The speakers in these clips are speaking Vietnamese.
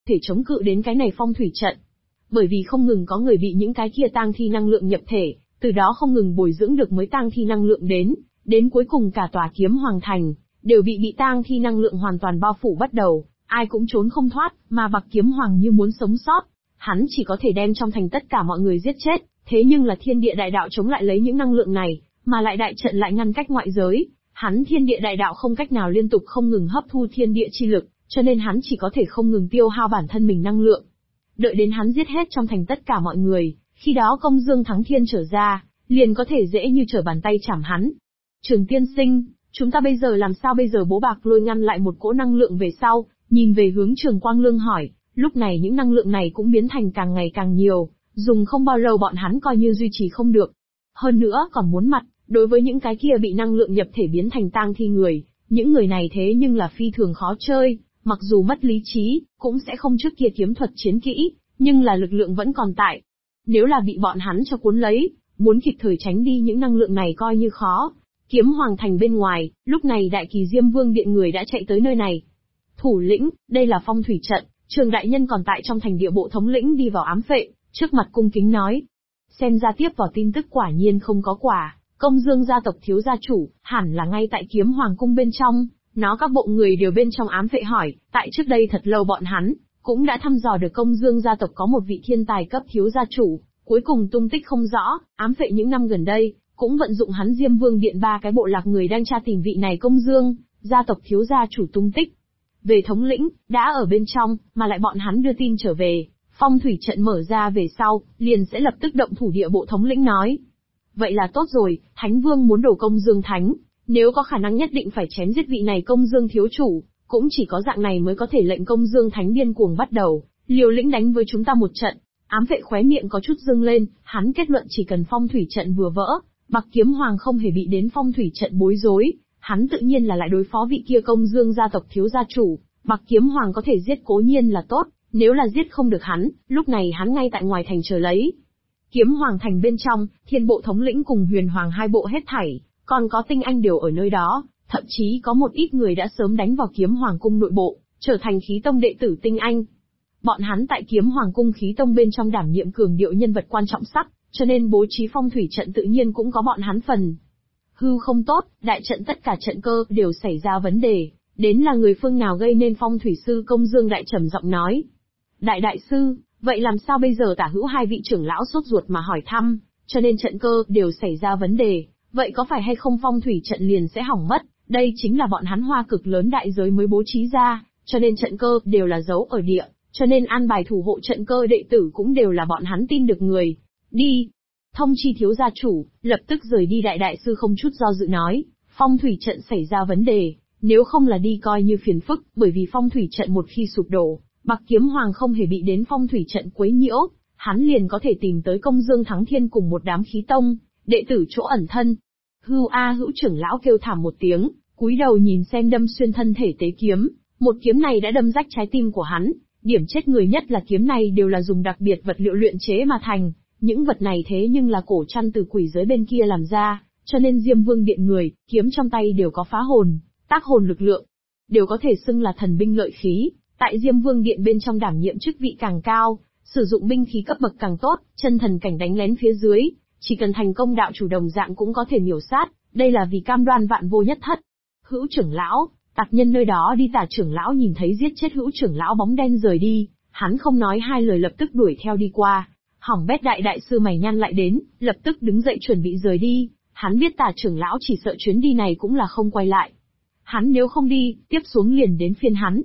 thể chống cự đến cái này phong thủy trận. Bởi vì không ngừng có người bị những cái kia tang thi năng lượng nhập thể, từ đó không ngừng bồi dưỡng được mới tang thi năng lượng đến cuối cùng cả tòa kiếm hoàng thành, đều bị tang thi năng lượng hoàn toàn bao phủ bắt đầu, ai cũng trốn không thoát, mà Bạc Kiếm Hoàng như muốn sống sót, hắn chỉ có thể đem trong thành tất cả mọi người giết chết, thế nhưng là thiên địa đại đạo chống lại lấy những năng lượng này, mà lại đại trận lại ngăn cách ngoại giới, hắn thiên địa đại đạo không cách nào liên tục không ngừng hấp thu thiên địa chi lực, cho nên hắn chỉ có thể không ngừng tiêu hao bản thân mình năng lượng. Đợi đến hắn giết hết trong thành tất cả mọi người, khi đó Công Dương Thắng Thiên trở ra, liền có thể dễ như trở bàn tay chảm hắn. Trường tiên sinh, chúng ta bây giờ làm sao bây giờ? Bố Bạc Lôi ngăn lại một cỗ năng lượng về sau, nhìn về hướng Trường Quang Lương hỏi, lúc này những năng lượng này cũng biến thành càng ngày càng nhiều, dùng không bao lâu bọn hắn coi như duy trì không được. Hơn nữa còn muốn mặt, đối với những cái kia bị năng lượng nhập thể biến thành tang thi người, những người này thế nhưng là phi thường khó chơi, mặc dù mất lý trí, cũng sẽ không trước kia kiếm thuật chiến kỹ, nhưng là lực lượng vẫn còn tại. Nếu là bị bọn hắn cho cuốn lấy, muốn kịp thời tránh đi những năng lượng này coi như khó. Kiếm Hoàng Thành bên ngoài, lúc này Đại Kỳ Diêm Vương điện người đã chạy tới nơi này. Thủ lĩnh, đây là phong thủy trận, Trường đại nhân còn tại trong thành địa bộ thống lĩnh đi vào ám phệ, trước mặt cung kính nói. Xem ra tiếp vào tin tức quả nhiên không có quả, Công Dương gia tộc thiếu gia chủ, hẳn là ngay tại Kiếm Hoàng cung bên trong, nó các bộ người đều bên trong ám phệ hỏi, tại trước đây thật lâu bọn hắn, cũng đã thăm dò được Công Dương gia tộc có một vị thiên tài cấp thiếu gia chủ, cuối cùng tung tích không rõ, ám phệ những năm gần đây, cũng vận dụng hắn Diêm Vương điện 3 cái bộ lạc người đang tra tìm vị này Công Dương, gia tộc thiếu gia chủ tung tích. Về thống lĩnh, đã ở bên trong, mà lại bọn hắn đưa tin trở về, phong thủy trận mở ra về sau, liền sẽ lập tức động thủ. Địa bộ thống lĩnh nói. Vậy là tốt rồi, Thánh Vương muốn đổ Công Dương Thánh, nếu có khả năng nhất định phải chém giết vị này Công Dương thiếu chủ, cũng chỉ có dạng này mới có thể lệnh Công Dương Thánh điên cuồng bắt đầu, liều lĩnh đánh với chúng ta một trận. Ám vệ khóe miệng có chút dâng lên, hắn kết luận chỉ cần phong thủy trận vừa vỡ, Bạc Kiếm Hoàng không hề bị đến phong thủy trận bối rối, hắn tự nhiên là lại đối phó vị kia Công Dương gia tộc thiếu gia chủ. Bạc Kiếm Hoàng có thể giết cố nhiên là tốt, nếu là giết không được hắn, lúc này hắn ngay tại ngoài thành chờ lấy. Kiếm Hoàng thành bên trong, Thiên bộ thống lĩnh cùng Huyền Hoàng hai bộ hết thảy, còn có tinh anh đều ở nơi đó, thậm chí có một ít người đã sớm đánh vào Kiếm Hoàng cung nội bộ, trở thành khí tông đệ tử tinh anh. Bọn hắn tại Kiếm Hoàng cung khí tông bên trong đảm nhiệm cường điệu nhân vật quan trọng sắc, cho nên bố trí phong thủy trận tự nhiên cũng có bọn hắn phần. Hư không tốt, đại trận tất cả trận cơ đều xảy ra vấn đề, đến là người phương nào gây nên? Phong thủy sư Công Dương Đại trầm giọng nói. Đại sư, vậy làm sao bây giờ? Tả hữu hai vị trưởng lão sốt ruột mà hỏi thăm, cho nên trận cơ đều xảy ra vấn đề, vậy có phải hay không phong thủy trận liền sẽ hỏng mất? Đây chính là bọn hắn hoa cực lớn đại giới mới bố trí ra, cho nên trận cơ đều là giấu ở địa, cho nên an bài thủ hộ trận cơ đệ tử cũng đều là bọn hắn tin được người. Đi! Thông chi thiếu gia chủ, lập tức rời đi. Đại sư không chút do dự nói, phong thủy trận xảy ra vấn đề, nếu không là đi coi như phiền phức, bởi vì phong thủy trận một khi sụp đổ, Bạc Kiếm Hoàng không hề bị đến phong thủy trận quấy nhiễu, hắn liền có thể tìm tới Công Dương Thắng Thiên cùng một đám khí tông, đệ tử chỗ ẩn thân. Hữu trưởng lão kêu thảm một tiếng, cúi đầu nhìn xem đâm xuyên thân thể tế kiếm, một kiếm này đã đâm rách trái tim của hắn, điểm chết người nhất là kiếm này đều là dùng đặc biệt vật liệu luyện chế mà thành, những vật này thế nhưng là cổ trăn từ quỷ giới bên kia làm ra, cho nên Diêm Vương điện người, kiếm trong tay đều có phá hồn, tác hồn lực lượng, đều có thể xưng là thần binh lợi khí, tại Diêm Vương điện bên trong đảm nhiệm chức vị càng cao, sử dụng binh khí cấp bậc càng tốt, chân thần cảnh đánh lén phía dưới, chỉ cần thành công đạo chủ đồng dạng cũng có thể miểu sát, đây là vì cam đoan vạn vô nhất thất. Hữu trưởng lão, tặc nhân nơi đó đi. Tả trưởng lão nhìn thấy giết chết Hữu trưởng lão bóng đen rời đi, hắn không nói hai lời lập tức đuổi theo đi qua. Hỏng bét, đại sư mày nhăn lại đến, lập tức đứng dậy chuẩn bị rời đi, hắn biết Tả trưởng lão chỉ sợ chuyến đi này cũng là không quay lại. Hắn nếu không đi, tiếp xuống liền đến phiên hắn.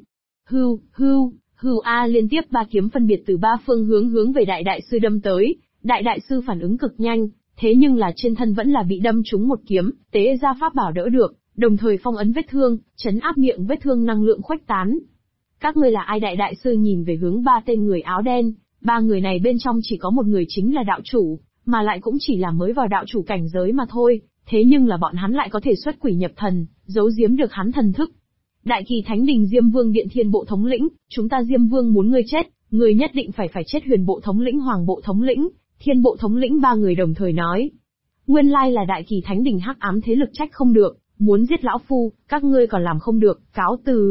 Hưu a, liên tiếp 3 kiếm phân biệt từ 3 phương hướng về đại sư đâm tới, đại sư phản ứng cực nhanh, thế nhưng là trên thân vẫn là bị đâm trúng một kiếm, tế ra pháp bảo đỡ được, đồng thời phong ấn vết thương, chấn áp miệng vết thương năng lượng khuếch tán. Các ngươi là ai? Đại sư nhìn về hướng 3 tên người áo đen, 3 người này bên trong chỉ có một người chính là đạo chủ, mà lại cũng chỉ là mới vào đạo chủ cảnh giới mà thôi, thế nhưng là bọn hắn lại có thể xuất quỷ nhập thần, giấu giếm được hắn thần thức. Đại Kỳ Thánh Đình Diêm Vương điện Thiên bộ thống lĩnh, chúng ta Diêm Vương muốn ngươi chết, ngươi nhất định phải chết. Huyền bộ thống lĩnh, Hoàng bộ thống lĩnh, Thiên bộ thống lĩnh 3 người đồng thời nói. Nguyên lai là Đại Kỳ Thánh Đình hắc ám thế lực trách không được, muốn giết lão phu, các ngươi còn làm không được, cáo từ.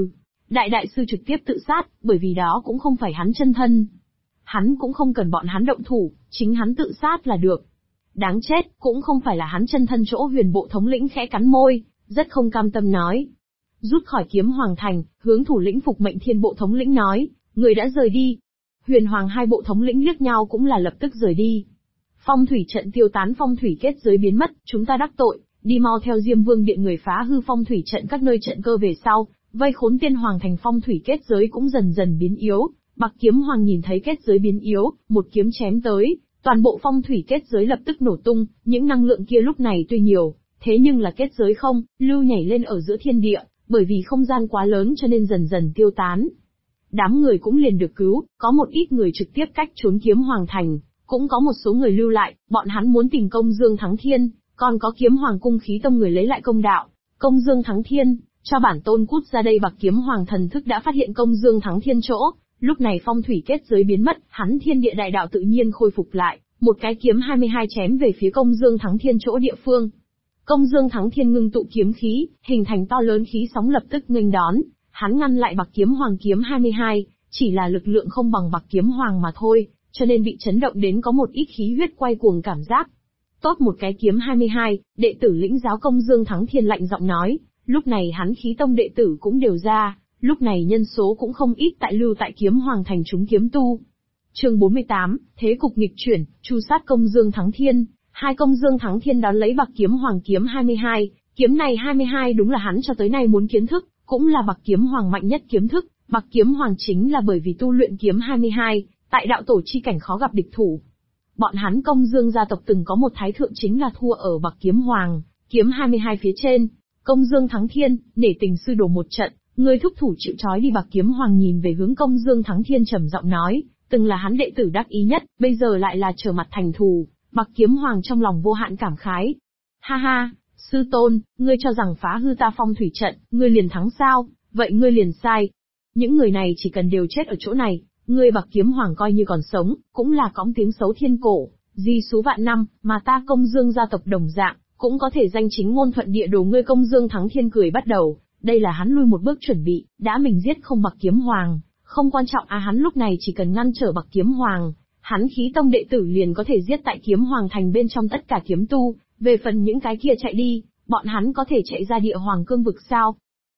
Đại đại sư trực tiếp tự sát, bởi vì đó cũng không phải hắn chân thân. Hắn cũng không cần bọn hắn động thủ, chính hắn tự sát là được. Đáng chết, cũng không phải là hắn chân thân chỗ Huyền bộ thống lĩnh khẽ cắn môi, rất không cam tâm nói. Rút khỏi kiếm hoàng thành, hướng thủ lĩnh Phục Mệnh Thiên bộ thống lĩnh nói, người đã rời đi. Huyền hoàng hai bộ thống lĩnh liếc nhau cũng là lập tức rời đi. Phong thủy trận tiêu tán, phong thủy kết giới biến mất, chúng ta đắc tội, đi mau theo Diêm Vương điện người phá hư phong thủy trận các nơi trận cơ về sau, vây khốn Tiên Hoàng thành. Phong thủy kết giới cũng dần dần biến yếu. Bạc Kiếm Hoàng nhìn thấy kết giới biến yếu, một kiếm chém tới, toàn bộ phong thủy kết giới lập tức nổ tung, những năng lượng kia lúc này tuy nhiều, thế nhưng là kết giới không, lưu nhảy lên ở giữa thiên địa, bởi vì không gian quá lớn cho nên dần dần tiêu tán. Đám người cũng liền được cứu, có một ít người trực tiếp cách trốn Kiếm Hoàng thành, cũng có một số người lưu lại, bọn hắn muốn tìm Công Dương Thắng Thiên, còn có Kiếm Hoàng cung khí tông người lấy lại công đạo. Công Dương Thắng Thiên, cho bản tôn cút ra đây. Bạc Kiếm Hoàng thần thức đã phát hiện Công Dương Thắng Thiên chỗ, lúc này phong thủy kết giới biến mất, hắn thiên địa đại đạo tự nhiên khôi phục lại, một cái kiếm 22 chém về phía Công Dương Thắng Thiên chỗ địa phương. Công Dương Thắng Thiên ngưng tụ kiếm khí, hình thành to lớn khí sóng lập tức nghênh đón, hắn ngăn lại Bạc Kiếm Hoàng kiếm 22, chỉ là lực lượng không bằng Bạc Kiếm Hoàng mà thôi, cho nên bị chấn động đến có một ít khí huyết quay cuồng cảm giác. Tốt một cái kiếm 22, đệ tử lĩnh giáo Công Dương Thắng Thiên lạnh giọng nói, lúc này hắn khí tông đệ tử cũng đều ra, lúc này nhân số cũng không ít tại lưu tại Kiếm Hoàng thành chúng kiếm tu. Chương 48, thế cục nghịch chuyển, chu sát Công Dương Thắng Thiên. Hai Công Dương Thắng Thiên đón lấy Bạc Kiếm Hoàng kiếm 22, kiếm này 22 đúng là hắn cho tới nay muốn kiến thức, cũng là Bạc Kiếm Hoàng mạnh nhất kiếm thức. Bạc Kiếm Hoàng chính là bởi vì tu luyện kiếm 22, tại đạo tổ chi cảnh khó gặp địch thủ. Bọn hắn Công Dương gia tộc từng có một thái thượng chính là thua ở Bạc Kiếm Hoàng, kiếm 22 phía trên. Công Dương Thắng Thiên, nể tình sư đổ một trận, ngươi thúc thủ chịu trói đi. Bạc Kiếm Hoàng nhìn về hướng Công Dương Thắng Thiên trầm giọng nói, từng là hắn đệ tử đắc ý nhất, bây giờ lại là trở mặt thành thù. Bạc Kiếm Hoàng trong lòng vô hạn cảm khái. Ha ha, sư tôn, ngươi cho rằng phá hư ta phong thủy trận, ngươi liền thắng sao? Vậy ngươi liền sai. Những người này chỉ cần đều chết ở chỗ này, ngươi Bạc Kiếm Hoàng coi như còn sống, cũng là cõng tiếng xấu thiên cổ, di xú vạn năm, mà ta Công Dương gia tộc đồng dạng, cũng có thể danh chính ngôn thuận địa đồ. Ngươi Công Dương Thắng Thiên cười bắt đầu, đây là hắn lui một bước chuẩn bị, đã mình giết không Bạc Kiếm Hoàng, không quan trọng hắn lúc này chỉ cần ngăn trở Bạc Kiếm Hoàng, hắn khí tông đệ tử liền có thể giết tại Kiếm Hoàng thành bên trong tất cả kiếm tu, về phần những cái kia chạy đi, bọn hắn có thể chạy ra địa hoàng cương vực sao?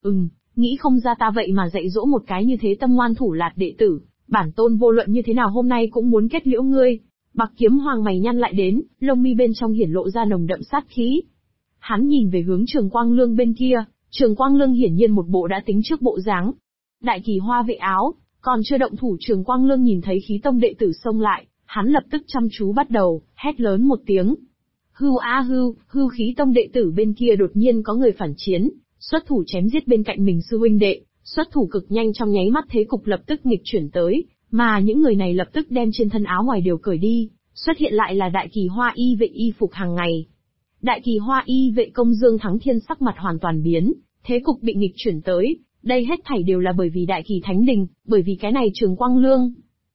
Nghĩ không ra ta vậy mà dạy dỗ một cái như thế tâm ngoan thủ lạt đệ tử, bản tôn vô luận như thế nào hôm nay cũng muốn kết liễu ngươi. Bạc Kiếm Hoàng mày nhăn lại đến, lông mi bên trong hiển lộ ra nồng đậm sát khí. Hắn nhìn về hướng Trường Quang Lương bên kia, Trường Quang Lương hiển nhiên một bộ đã tính trước bộ dáng. Đại Kỳ Hoa vệ áo, còn chưa động thủ. Trường Quang Lương nhìn thấy khí tông đệ tử xông lại, hắn lập tức chăm chú bắt đầu, hét lớn một tiếng. Hưu a hưu, hưu. Khí tông đệ tử bên kia đột nhiên có người phản chiến, xuất thủ chém giết bên cạnh mình sư huynh đệ, xuất thủ cực nhanh, trong nháy mắt thế cục lập tức nghịch chuyển tới, mà những người này lập tức đem trên thân áo ngoài đều cởi đi, xuất hiện lại là Đại Kỳ Hoa y vệ y phục hàng ngày. Đại Kỳ Hoa y vệ Công Dương Thắng Thiên sắc mặt hoàn toàn biến, thế cục bị nghịch chuyển tới, đây hết thảy đều là bởi vì Đại Kỳ Thánh Đình, bởi vì cái này Trường Quang Lương.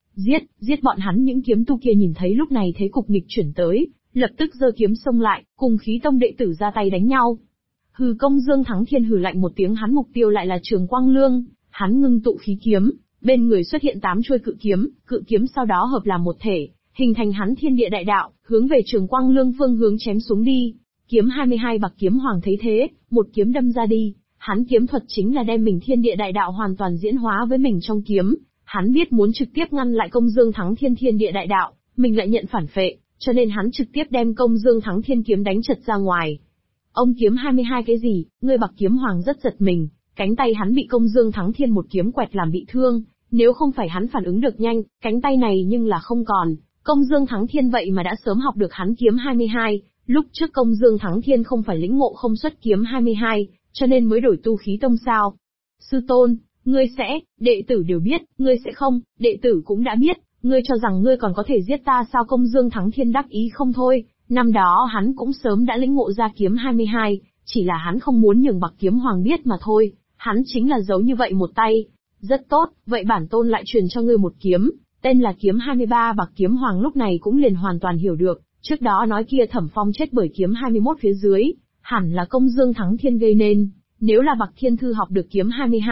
Giết bọn hắn. Những kiếm tu kia nhìn thấy lúc này thế cục nghịch chuyển tới, lập tức giơ kiếm xông lại, cùng khí tông đệ tử ra tay đánh nhau. Hừ. Công Dương Thắng Thiên hừ lạnh một tiếng, hắn mục tiêu lại là Trường Quang Lương, hắn ngưng tụ khí kiếm, bên người xuất hiện 8 chuôi cự kiếm sau đó hợp làm một thể, hình thành hắn thiên địa đại đạo, hướng về Trường Quang Lương phương hướng chém xuống đi. Kiếm 22. Bạc Kiếm Hoàng thấy thế, một kiếm đâm ra đi, hắn kiếm thuật chính là đem mình thiên địa đại đạo hoàn toàn diễn hóa với mình trong kiếm, hắn biết muốn trực tiếp ngăn lại Công Dương Thắng Thiên thiên địa đại đạo, mình lại nhận phản phệ, cho nên hắn trực tiếp đem Công Dương Thắng Thiên kiếm đánh chật ra ngoài. Ông kiếm 22 cái gì? Ngươi Bạc Kiếm Hoàng rất giật mình, cánh tay hắn bị Công Dương Thắng Thiên một kiếm quẹt làm bị thương, nếu không phải hắn phản ứng được nhanh, cánh tay này nhưng là không còn. Công Dương Thắng Thiên vậy mà đã sớm học được hắn kiếm 22, lúc trước Công Dương Thắng Thiên không phải lĩnh ngộ không xuất kiếm 22, cho nên mới đổi tu khí tông sao? Sư tôn, ngươi sẽ, đệ tử đều biết, ngươi sẽ không, đệ tử cũng đã biết, ngươi cho rằng ngươi còn có thể giết ta sao? Công Dương Thắng Thiên đắc ý không thôi, năm đó hắn cũng sớm đã lĩnh ngộ ra kiếm 22, chỉ là hắn không muốn nhường Bạc Kiếm Hoàng biết mà thôi, hắn chính là giấu như vậy một tay. Rất tốt, vậy bản tôn lại truyền cho ngươi một kiếm, tên là kiếm 23. Bạc Kiếm Hoàng lúc này cũng liền hoàn toàn hiểu được, trước đó nói kia Thẩm Phong chết bởi kiếm 21 phía dưới, hẳn là Công Dương Thắng Thiên gây nên, nếu là Bạc Thiên Thư học được kiếm 22,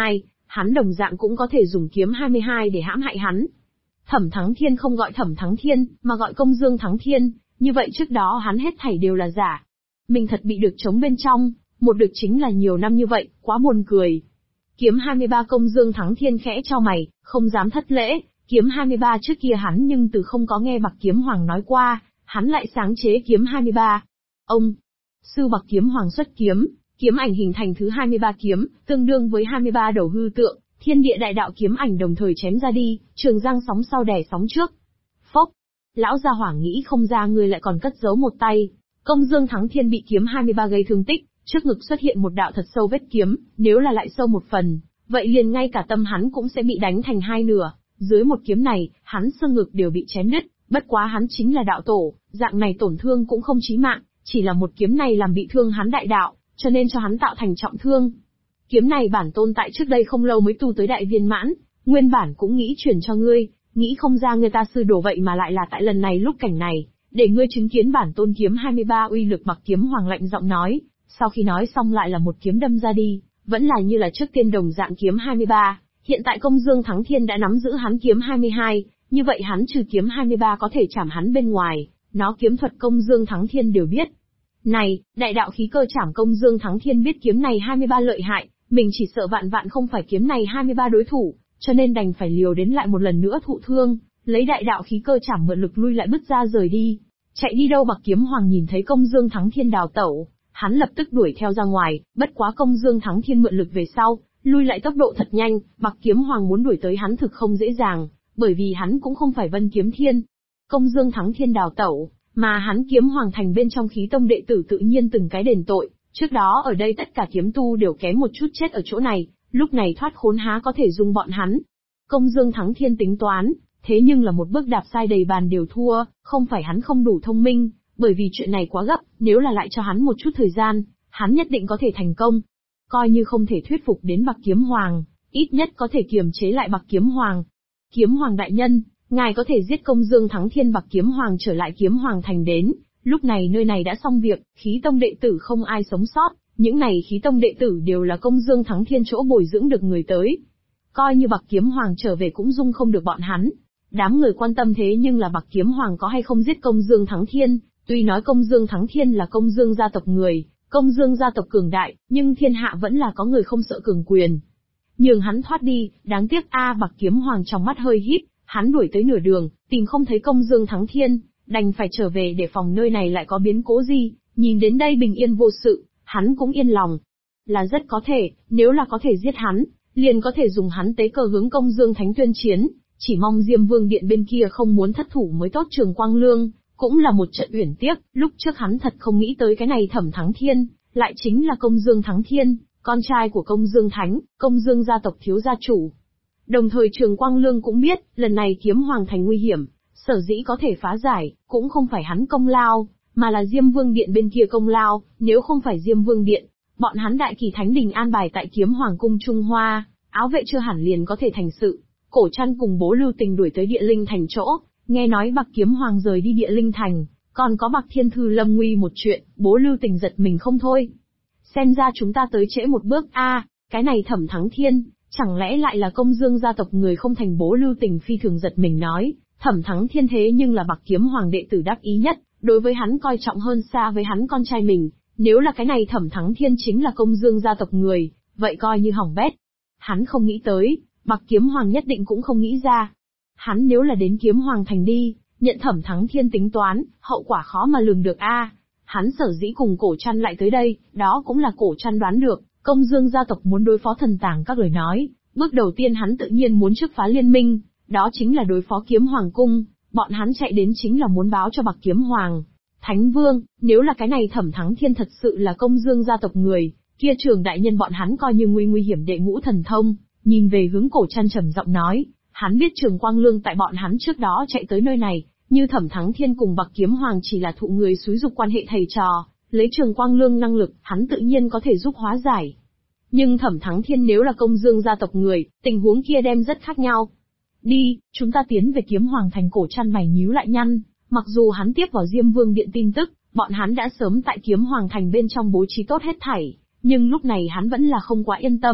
hắn đồng dạng cũng có thể dùng kiếm 22 để hãm hại hắn. Thẩm Thắng Thiên không gọi Thẩm Thắng Thiên, mà gọi Công Dương Thắng Thiên, như vậy trước đó hắn hết thảy đều là giả. Mình thật bị được trống bên trong, một được chính là nhiều năm như vậy, quá buồn cười. Kiếm 23 Công Dương Thắng Thiên khẽ chau mày, không dám thất lễ, kiếm 23 trước kia hắn nhưng từ không có nghe Bạc Kiếm Hoàng nói qua, hắn lại sáng chế kiếm 23. Ông, sư Bạc Kiếm Hoàng xuất kiếm, kiếm ảnh hình thành thứ 23 kiếm, tương đương với 23 đầu hư tượng, thiên địa đại đạo kiếm ảnh đồng thời chém ra đi, trường giang sóng sau đè sóng trước. Phốc, lão gia hỏa nghĩ không ra người lại còn cất giấu một tay. Công Dương Thắng Thiên bị kiếm 23 gây thương tích, trước ngực xuất hiện một đạo thật sâu vết kiếm, nếu là lại sâu một phần, vậy liền ngay cả tâm hắn cũng sẽ bị đánh thành hai nửa. Dưới một kiếm này, hắn xương ngực đều bị chém đứt, bất quá hắn chính là đạo tổ, dạng này tổn thương cũng không chí mạng, chỉ là một kiếm này làm bị thương hắn đại đạo, cho nên cho hắn tạo thành trọng thương. Kiếm này bản tôn tại trước đây không lâu mới tu tới đại viên mãn, nguyên bản cũng nghĩ chuyển cho ngươi, nghĩ không ra người ta sư đổ vậy mà lại là tại lần này lúc cảnh này, để ngươi chứng kiến bản tôn kiếm 23 uy lực. Bạc Kiếm Hoàng lạnh giọng nói, sau khi nói xong lại là một kiếm đâm ra đi, vẫn là như là trước tiên đồng dạng kiếm 23, hiện tại Công Dương Thắng Thiên đã nắm giữ hắn kiếm 22, như vậy hắn trừ kiếm 23 có thể chảm hắn bên ngoài, nó kiếm thuật Công Dương Thắng Thiên đều biết. Này, đại đạo khí cơ chảm Công Dương Thắng Thiên biết kiếm này 23 lợi hại, mình chỉ sợ vạn vạn không phải kiếm này 23 đối thủ, cho nên đành phải liều đến lại một lần nữa thụ thương, lấy đại đạo khí cơ chảm mượn lực lui lại bứt ra rời đi. Chạy đi đâu? Bạc Kiếm Hoàng nhìn thấy Công Dương Thắng Thiên đào tẩu, hắn lập tức đuổi theo ra ngoài, bất quá Công Dương Thắng Thiên mượn lực về sau, lui lại tốc độ thật nhanh, Bạc Kiếm Hoàng muốn đuổi tới hắn thực không dễ dàng, bởi vì hắn cũng không phải Vân Kiếm Thiên. Công Dương Thắng Thiên đào tẩu, mà hắn Kiếm Hoàng thành bên trong khí tông đệ tử tự nhiên từng cái đền tội, trước đó ở đây tất cả kiếm tu đều kém một chút chết ở chỗ này, lúc này thoát khốn há có thể dung bọn hắn. Công Dương Thắng Thiên tính toán, thế nhưng là một bước đạp sai đầy bàn đều thua, không phải hắn không đủ thông minh, bởi vì chuyện này quá gấp, nếu là lại cho hắn một chút thời gian, hắn nhất định có thể thành công. Coi như không thể thuyết phục đến Bạc Kiếm Hoàng, ít nhất có thể kiềm chế lại Bạc Kiếm Hoàng. Kiếm Hoàng đại nhân, ngài có thể giết Công Dương Thắng Thiên. Bạc Kiếm Hoàng trở lại Kiếm Hoàng thành đến, lúc này nơi này đã xong việc, khí tông đệ tử không ai sống sót, những này khí tông đệ tử đều là Công Dương Thắng Thiên chỗ bồi dưỡng được người tới. Coi như Bạc Kiếm Hoàng trở về cũng dung không được bọn hắn. Đám người quan tâm thế nhưng là Bạc Kiếm Hoàng có hay không giết Công Dương Thắng Thiên, tuy nói Công Dương Thắng Thiên là Công Dương gia tộc người, Công Dương gia tộc cường đại, nhưng thiên hạ vẫn là có người không sợ cường quyền. Nhường hắn thoát đi, đáng tiếc Bạc Kiếm Hoàng trong mắt hơi híp, hắn đuổi tới nửa đường, tìm không thấy Công Dương Thắng Thiên, đành phải trở về để phòng nơi này lại có biến cố gì, nhìn đến đây bình yên vô sự, hắn cũng yên lòng. Là rất có thể, nếu là có thể giết hắn, liền có thể dùng hắn tế cờ hướng Công Dương Thánh tuyên chiến, chỉ mong Diêm Vương Điện bên kia không muốn thất thủ mới tốt. Trường Quang Lương, cũng là một trận uyển tiếc, lúc trước hắn thật không nghĩ tới cái này Thẩm Thắng Thiên, lại chính là Công Dương Thắng Thiên, con trai của Công Dương Thánh, Công Dương gia tộc thiếu gia chủ. Đồng thời Trường Quang Lương cũng biết, lần này Kiếm Hoàng thành nguy hiểm, sở dĩ có thể phá giải, cũng không phải hắn công lao, mà là Diêm Vương Điện bên kia công lao, nếu không phải Diêm Vương Điện, bọn hắn Đại Kỳ Thánh Đình an bài tại Kiếm Hoàng cung Trung Hoa, áo vệ chưa hẳn liền có thể thành sự. Cổ Trăn cùng Bố Lưu Tình đuổi tới Địa Linh thành chỗ, nghe nói Bạc Kiếm Hoàng rời đi Địa Linh thành, còn có Bạc Thiên Thư lâm nguy một chuyện, Bố Lưu Tình giật mình không thôi. Xem ra chúng ta tới trễ một bước. Cái này Thẩm Thắng Thiên, chẳng lẽ lại là Công Dương gia tộc người không thành? Bố Lưu Tình phi thường giật mình nói, Thẩm Thắng Thiên thế nhưng là Bạc Kiếm Hoàng đệ tử đắc ý nhất, đối với hắn coi trọng hơn xa với hắn con trai mình, nếu là cái này Thẩm Thắng Thiên chính là Công Dương gia tộc người, vậy coi như hỏng bét. Hắn không nghĩ tới, Bạc Kiếm Hoàng nhất định cũng không nghĩ ra. Hắn nếu là đến Kiếm Hoàng thành đi, nhận Thẩm Thắng Thiên tính toán, hậu quả khó mà lường được. Hắn sở dĩ cùng Cổ Trăn lại tới đây, đó cũng là Cổ Trăn đoán được, Công Dương gia tộc muốn đối phó thần tàng các lời nói, bước đầu tiên hắn tự nhiên muốn trước phá liên minh, đó chính là đối phó Kiếm Hoàng cung, bọn hắn chạy đến chính là muốn báo cho Bạc Kiếm Hoàng. Thánh Vương, nếu là cái này Thẩm Thắng Thiên thật sự là Công Dương gia tộc người, kia Trường đại nhân bọn hắn coi như nguy hiểm đệ ngũ thần thông. Nhìn về hướng Cổ Trăn trầm giọng nói, hắn biết Trường Quang Lương tại bọn hắn trước đó chạy tới nơi này, như Thẩm Thắng Thiên cùng Bạc Kiếm Hoàng chỉ là thụ người xúi dục quan hệ thầy trò, lấy Trường Quang Lương năng lực, hắn tự nhiên có thể giúp hóa giải. Nhưng Thẩm Thắng Thiên nếu là Công Dương gia tộc người, tình huống kia đem rất khác nhau. Đi, chúng ta tiến về Kiếm Hoàng thành. Cổ Trăn mày nhíu lại nhăn, mặc dù hắn tiếp vào Diêm Vương Điện tin tức, bọn hắn đã sớm tại Kiếm Hoàng thành bên trong bố trí tốt hết thảy, nhưng lúc này hắn vẫn là không quá yên tâm,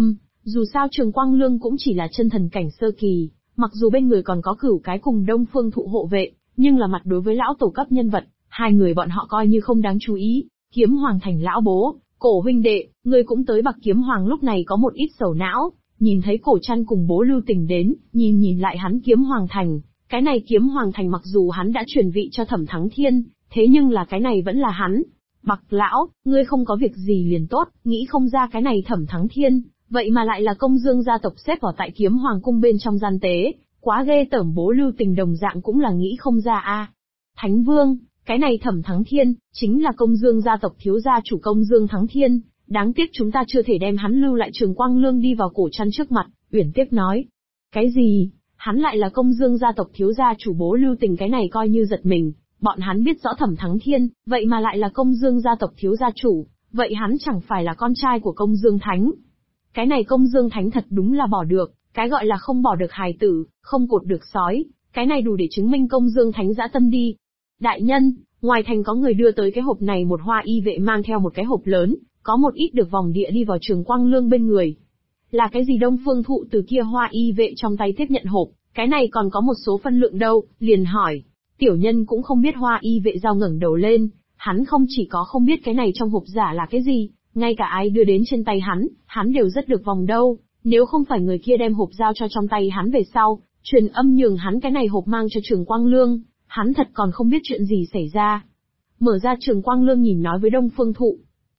Dù sao Trường Quang Lương cũng chỉ là chân thần cảnh sơ kỳ, mặc dù bên người còn có Cửu cái cùng Đông Phương Thụ hộ vệ, nhưng là mặt đối với lão tổ cấp nhân vật, hai người bọn họ coi như không đáng chú ý. Kiếm Hoàng Thành lão bố, Cổ huynh đệ, ngươi cũng tới Bạc Kiếm Hoàng lúc này có một ít sầu não, nhìn thấy Cổ Trăn cùng bố Lưu Tình đến, nhìn lại hắn Kiếm Hoàng Thành, cái này Kiếm Hoàng Thành mặc dù hắn đã truyền vị cho Thẩm Thắng Thiên, thế nhưng là cái này vẫn là hắn. Bạc lão, ngươi không có việc gì liền tốt, nghĩ không ra cái này Thẩm Thắng Thiên, vậy mà lại là Công Dương gia tộc xếp vào tại Kiếm Hoàng cung bên trong gian tế, quá ghê tởm. Bố Lưu Tình đồng dạng cũng là nghĩ không ra a. Thánh Vương, cái này Thẩm Thắng Thiên, chính là Công Dương gia tộc thiếu gia chủ Công Dương Thắng Thiên, đáng tiếc chúng ta chưa thể đem hắn lưu lại. Trường Quang Lương đi vào Cổ Trăn trước mặt, uyển tiếc nói. Cái gì? Hắn lại là Công Dương gia tộc thiếu gia chủ? Bố Lưu Tình cái này coi như giật mình, bọn hắn biết rõ Thẩm Thắng Thiên, vậy mà lại là Công Dương gia tộc thiếu gia chủ, vậy hắn chẳng phải là con trai của Công Dương Thánh. Cái này Công Dương Thánh thật đúng là bỏ được, cái gọi là không bỏ được hài tử, không cột được sói, cái này đủ để chứng minh Công Dương Thánh dã tâm đi. Đại nhân, ngoài thành có người đưa tới cái hộp này. Một hoa y vệ mang theo một cái hộp lớn, có một ít được vòng địa đi vào Trường Quang Lương bên người. Là cái gì? Đông Phương Thụ từ kia hoa y vệ trong tay tiếp nhận hộp, cái này còn có một số phân lượng đâu, liền hỏi. Tiểu nhân cũng không biết. Hoa y vệ giao ngẩng đầu lên, hắn không chỉ có không biết cái này trong hộp giả là cái gì, ngay cả ai đưa đến trên tay hắn đều rất được vòng đâu, nếu không phải người kia đem hộp giao cho trong tay hắn về sau, truyền âm nhường hắn cái này hộp mang cho Trường Quang Lương, hắn thật còn không biết chuyện gì xảy ra. Mở ra. Trường Quang Lương nhìn nói với Đông Phương Thụ.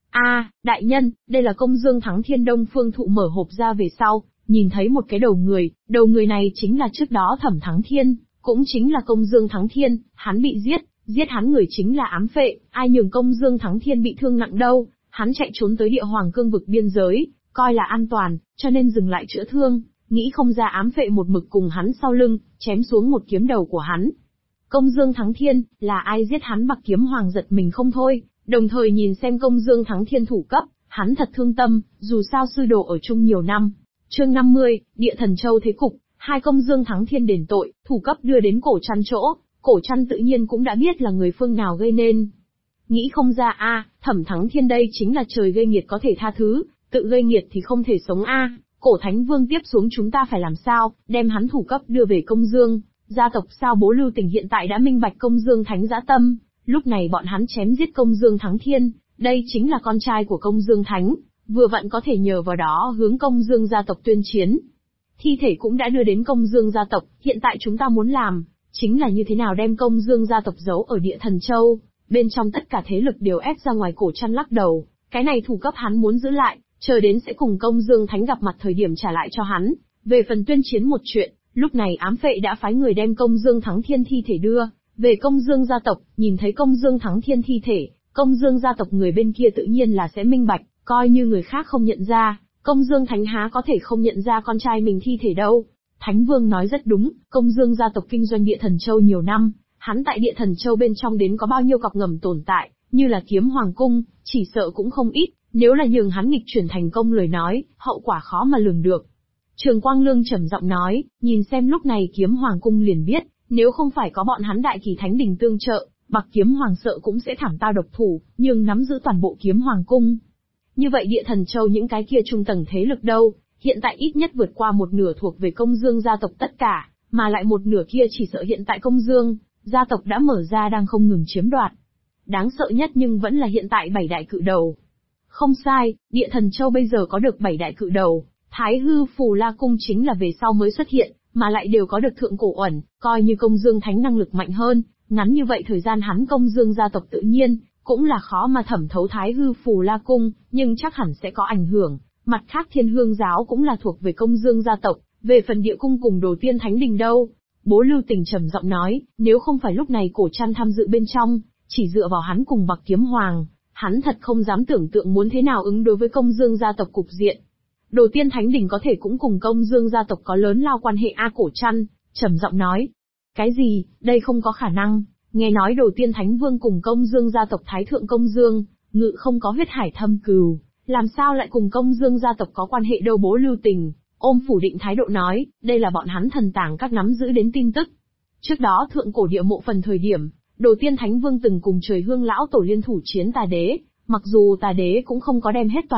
Đại nhân, đây là Công Dương Thắng Thiên. Đông Phương Thụ mở hộp ra về sau, nhìn thấy một cái đầu người này chính là trước đó Thẩm Thắng Thiên, cũng chính là Công Dương Thắng Thiên, hắn bị giết hắn người chính là ám phệ, ai nhường Công Dương Thắng Thiên bị thương nặng đâu, hắn chạy trốn tới Địa Hoàng cương vực biên giới, coi là an toàn, cho nên dừng lại chữa thương, nghĩ không ra ám phệ một mực cùng hắn sau lưng, chém xuống một kiếm đầu của hắn. Công Dương Thắng Thiên, là ai giết hắn? Bạc Kiếm Hoàng giật mình không thôi, đồng thời nhìn xem Công Dương Thắng Thiên thủ cấp, hắn thật thương tâm, dù sao sư đồ ở chung nhiều năm. Chương 50, Địa Thần Châu thế cục, hai Công Dương Thắng Thiên đền tội, thủ cấp đưa đến Cổ Trăn chỗ, Cổ Trăn tự nhiên cũng đã biết là người phương nào gây nên. Nghĩ không ra Thẩm Thắng Thiên đây chính là trời gây nghiệt có thể tha thứ, tự gây nghiệt thì không thể sống Cổ Thánh Vương tiếp xuống chúng ta phải làm sao, đem hắn thủ cấp đưa về Công Dương gia tộc sao? Bố Lưu Tình hiện tại đã minh bạch Công Dương Thánh dã tâm, lúc này bọn hắn chém giết Công Dương Thắng Thiên, đây chính là con trai của Công Dương Thánh, vừa vặn có thể nhờ vào đó hướng Công Dương gia tộc tuyên chiến. Thi thể cũng đã đưa đến Công Dương gia tộc, hiện tại chúng ta muốn làm, chính là như thế nào đem Công Dương gia tộc giấu ở Địa Thần Châu, bên trong tất cả thế lực đều ép ra ngoài. Cổ Trăn lắc đầu, cái này thủ cấp hắn muốn giữ lại, chờ đến sẽ cùng Công Dương Thánh gặp mặt thời điểm trả lại cho hắn. Về phần tuyên chiến một chuyện, lúc này ám phệ đã phái người đem Công Dương Thắng Thiên thi thể đưa về Công Dương gia tộc, nhìn thấy Công Dương Thắng Thiên thi thể, Công Dương gia tộc người bên kia tự nhiên là sẽ minh bạch, coi như người khác không nhận ra, Công Dương Thánh há có thể không nhận ra con trai mình thi thể đâu. Thánh Vương nói rất đúng, Công Dương gia tộc kinh doanh Địa Thần Châu nhiều năm, hắn tại Địa Thần Châu bên trong đến có bao nhiêu cọc ngầm tồn tại, như là Kiếm Hoàng cung, chỉ sợ cũng không ít, nếu là nhường hắn nghịch chuyển thành công lời nói, hậu quả khó mà lường được. Trường Quang Lương trầm giọng nói, nhìn xem lúc này Kiếm Hoàng cung liền biết, nếu không phải có bọn hắn Đại Kỳ Thánh Đình tương trợ, Bạc Kiếm Hoàng sợ cũng sẽ thảm tao độc thủ, nhưng nắm giữ toàn bộ Kiếm Hoàng cung. Như vậy Địa Thần Châu những cái kia trung tầng thế lực đâu, hiện tại ít nhất vượt qua một nửa thuộc về Công Dương gia tộc tất cả, mà lại một nửa kia chỉ sợ hiện tại Công Dương gia tộc đã mở ra đang không ngừng chiếm đoạt. Đáng sợ nhất nhưng vẫn là hiện tại 7 đại cự đầu. Không sai, Địa Thần Châu bây giờ có được 7 đại cự đầu, Thái Hư Phù La cung chính là về sau mới xuất hiện, mà lại đều có được thượng cổ ẩn, coi như Công Dương Thánh năng lực mạnh hơn, ngắn như vậy thời gian hắn Công Dương gia tộc tự nhiên cũng là khó mà thẩm thấu Thái Hư Phù La cung, nhưng chắc hẳn sẽ có ảnh hưởng. Mặt khác Thiên Hương giáo cũng là thuộc về Công Dương gia tộc, về phần Địa cung cùng Đồ Tiên Thánh Đình đâu? Bố Lưu Tình trầm giọng nói, nếu không phải lúc này Cổ Trăn tham dự bên trong, chỉ dựa vào hắn cùng Bạc Kiếm Hoàng, hắn thật không dám tưởng tượng muốn thế nào ứng đối với Công Dương gia tộc cục diện. Đồ Tiên Thánh Đình có thể cũng cùng Công Dương gia tộc có lớn lao quan hệ Cổ Trăn trầm giọng nói. Cái gì, đây không có khả năng, nghe nói Đồ Tiên Thánh Vương cùng Công Dương gia tộc Thái Thượng Công Dương, Ngự không có huyết hải thâm cừu, làm sao lại cùng Công Dương gia tộc có quan hệ đâu? Bố Lưu Tình ôm phủ định thái độ nói, đây là bọn hắn thần tàng các nắm giữ đến tin tức. Trước đó thượng cổ địa mộ phần thời điểm, Đồ Tiên Thánh Vương từng cùng Trời Hương lão tổ liên thủ chiến Tà Đế, mặc dù Tà Đế cũng không có đem hết toàn lực,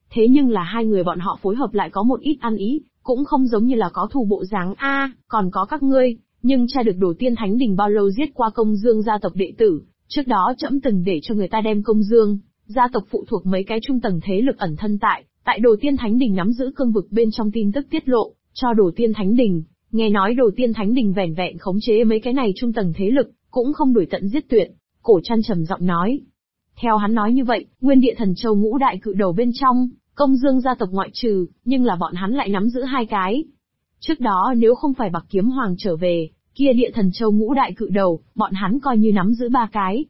thế nhưng là hai người bọn họ phối hợp lại có một ít ăn ý, cũng không giống như là có thù bộ dáng còn có các ngươi, nhưng tra được Đồ Tiên Thánh Đình bao lâu giết qua Công Dương gia tộc đệ tử, trước đó trẫm từng để cho người ta đem Công Dương gia tộc phụ thuộc mấy cái trung tầng thế lực ẩn thân tại Đồ Tiên Thánh Đình nắm giữ cương vực bên trong tin tức tiết lộ cho Đồ Tiên Thánh Đình, nghe nói Đồ Tiên Thánh Đình vẻn vẹn khống chế mấy cái này trung tầng thế lực, cũng không đuổi tận giết tuyệt. Cổ Trăn trầm giọng nói. Theo hắn nói như vậy, Nguyên Địa Thần Châu ngũ đại cự đầu bên trong, Công Dương gia tộc ngoại trừ, nhưng là bọn hắn lại nắm giữ hai cái. Trước đó nếu không phải Bạc Kiếm Hoàng trở về, kia Địa Thần Châu ngũ đại cự đầu, bọn hắn coi như nắm giữ ba cái.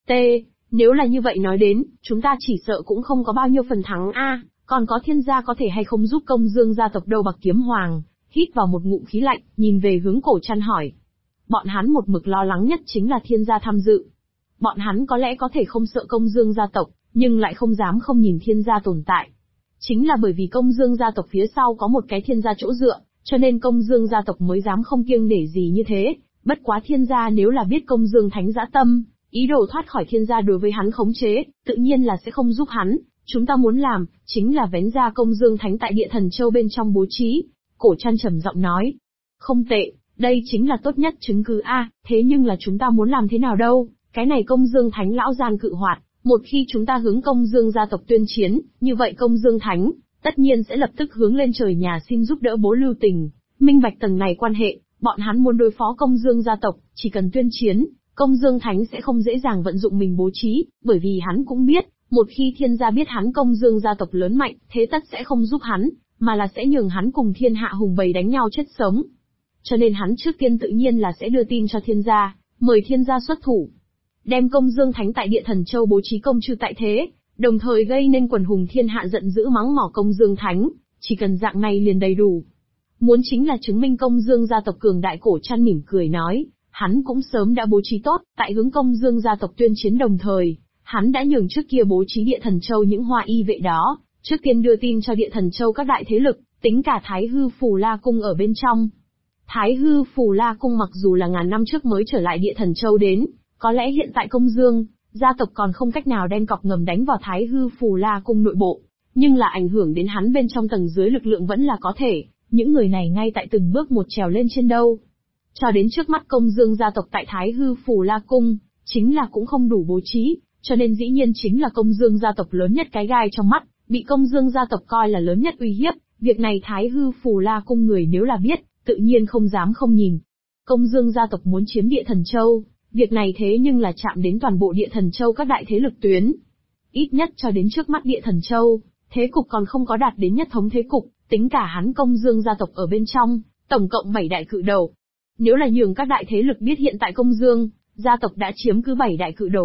Nếu là như vậy nói đến, chúng ta chỉ sợ cũng không có bao nhiêu phần thắng còn có Thiên gia có thể hay không giúp Công Dương gia tộc đâu? Bạc Kiếm Hoàng hít vào một ngụm khí lạnh, nhìn về hướng Cổ Trăn hỏi. Bọn hắn một mực lo lắng nhất chính là Thiên gia tham dự. Bọn hắn có lẽ có thể không sợ Công Dương gia tộc, nhưng lại không dám không nhìn Thiên gia tồn tại. Chính là bởi vì Công Dương gia tộc phía sau có một cái Thiên gia chỗ dựa, cho nên Công Dương gia tộc mới dám không kiêng để gì như thế. Bất quá Thiên gia nếu là biết Công Dương Thánh dã tâm, ý đồ thoát khỏi Thiên gia đối với hắn khống chế, tự nhiên là sẽ không giúp hắn. Chúng ta muốn làm, chính là vén ra Công Dương Thánh tại Địa Thần Châu bên trong bố trí. Cổ Trăn trầm giọng nói. Không tệ, đây chính là tốt nhất chứng cứ thế nhưng là chúng ta muốn làm thế nào đâu? Cái này Công Dương Thánh lão gian cự hoạt, một khi chúng ta hướng Công Dương gia tộc tuyên chiến, như vậy Công Dương Thánh tất nhiên sẽ lập tức hướng lên trời nhà xin giúp đỡ Bố Lưu Tình, minh bạch tầng này quan hệ, bọn hắn muốn đối phó Công Dương gia tộc, chỉ cần tuyên chiến, Công Dương Thánh sẽ không dễ dàng vận dụng mình bố trí, bởi vì hắn cũng biết, một khi Thiên gia biết hắn Công Dương gia tộc lớn mạnh, thế tất sẽ không giúp hắn, mà là sẽ nhường hắn cùng thiên hạ hùng bầy đánh nhau chết sống. Cho nên hắn trước tiên tự nhiên là sẽ đưa tin cho Thiên gia, mời Thiên gia xuất thủ. Đem Công Dương Thánh tại Địa Thần Châu bố trí công trừ tại thế, đồng thời gây nên quần hùng thiên hạ giận dữ mắng mỏ Công Dương Thánh, chỉ cần dạng này liền đầy đủ. Muốn chính là chứng minh Công Dương gia tộc cường đại. Cổ Trăn mỉm cười nói, hắn cũng sớm đã bố trí tốt, tại hướng Công Dương gia tộc tuyên chiến đồng thời, hắn đã nhường trước kia bố trí Địa Thần Châu những hoa y vệ đó, trước tiên đưa tin cho Địa Thần Châu các đại thế lực, tính cả Thái Hư Phù La Cung ở bên trong. Thái Hư Phù La Cung mặc dù là ngàn năm trước mới trở lại Địa Thần Châu đến, có lẽ hiện tại Công Dương gia tộc còn không cách nào đem cọc ngầm đánh vào Thái Hư Phù La Cung nội bộ, nhưng là ảnh hưởng đến hắn bên trong tầng dưới lực lượng vẫn là có thể, những người này ngay tại từng bước một trèo lên trên đâu. Cho đến trước mắt Công Dương gia tộc tại Thái Hư Phù La Cung, chính là cũng không đủ bố trí, cho nên dĩ nhiên chính là Công Dương gia tộc lớn nhất cái gai trong mắt, bị Công Dương gia tộc coi là lớn nhất uy hiếp, việc này Thái Hư Phù La Cung người nếu là biết, tự nhiên không dám không nhìn. Công Dương gia tộc muốn chiếm Địa Thần Châu, việc này thế nhưng là chạm đến toàn bộ Địa Thần Châu các đại thế lực tuyến. Ít nhất cho đến trước mắt Địa Thần Châu, thế cục còn không có đạt đến nhất thống thế cục, tính cả hắn Công Dương gia tộc ở bên trong, tổng cộng 7 đại cự đầu. Nếu là nhường các đại thế lực biết hiện tại Công Dương gia tộc đã chiếm cứ 7 đại cự đầu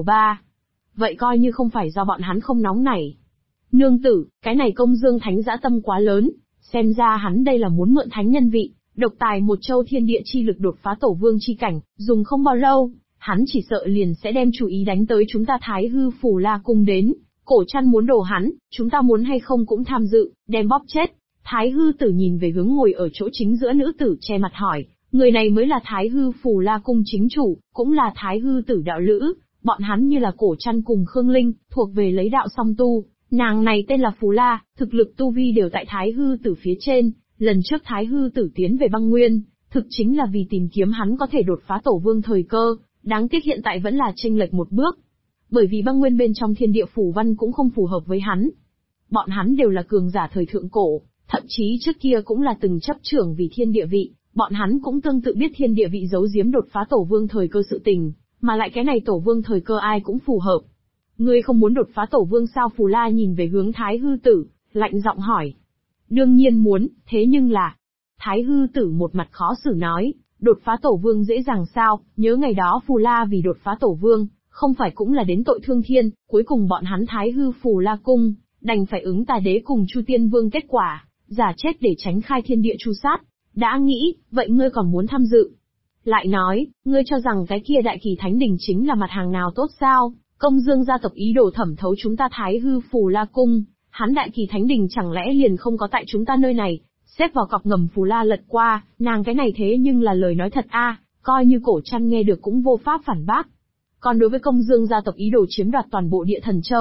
vậy coi như không phải do bọn hắn không nóng nảy. Nương tử, cái này Công Dương Thánh dã tâm quá lớn, xem ra hắn đây là muốn mượn thánh nhân vị, độc tài một châu thiên địa chi lực đột phá tổ vương chi cảnh, dùng không bao lâu, hắn chỉ sợ liền sẽ đem chủ ý đánh tới chúng ta Thái Hư Phù La Cung đến. Cổ Trăn muốn đổ hắn, chúng ta muốn hay không cũng tham dự, đem bóp chết. Thái Hư Tử nhìn về hướng ngồi ở chỗ chính giữa nữ tử che mặt hỏi, người này mới là Thái Hư Phù La Cung chính chủ, cũng là Thái Hư Tử đạo lữ, bọn hắn như là Cổ Trăn cùng Khương Linh, thuộc về lấy đạo song tu, nàng này tên là Phù La, thực lực tu vi đều tại Thái Hư Tử phía trên, lần trước Thái Hư Tử tiến về băng nguyên, thực chính là vì tìm kiếm hắn có thể đột phá tổ vương thời cơ, đáng tiếc hiện tại vẫn là chênh lệch một bước. Bởi vì băng nguyên bên trong thiên địa phủ văn cũng không phù hợp với hắn. Bọn hắn đều là cường giả thời thượng cổ, thậm chí trước kia cũng là từng chấp trưởng vì thiên địa vị, bọn hắn cũng tương tự biết thiên địa vị giấu giếm đột phá tổ vương thời cơ sự tình, mà lại cái này tổ vương thời cơ ai cũng phù hợp. Ngươi không muốn đột phá tổ vương sao? Phù La nhìn về hướng Thái Hư Tử, lạnh giọng hỏi. Đương nhiên muốn, thế nhưng là... Thái Hư Tử một mặt khó xử nói, đột phá tổ vương dễ dàng sao? Nhớ ngày đó Phù La vì đột phá tổ vương, không phải cũng là đến tội thương thiên, cuối cùng bọn hắn Thái Hư Phù La Cung, đành phải ứng Tà Đế cùng Chu Tiên Vương kết quả, giả chết để tránh khai thiên địa chu sát. Đã nghĩ, vậy ngươi còn muốn tham dự? Lại nói, ngươi cho rằng cái kia Đại Kỳ Thánh Đình chính là mặt hàng nào tốt sao? Công Dương gia tộc ý đồ thẩm thấu chúng ta Thái Hư Phù La Cung, hắn Đại Kỳ Thánh Đình chẳng lẽ liền không có tại chúng ta nơi này? Xếp vào cọc ngầm Phù La lật qua, nàng cái này thế nhưng là lời nói thật coi như Cổ Trăn nghe được cũng vô pháp phản bác. Còn đối với Công Dương gia tộc ý đồ chiếm đoạt toàn bộ Địa Thần Châu,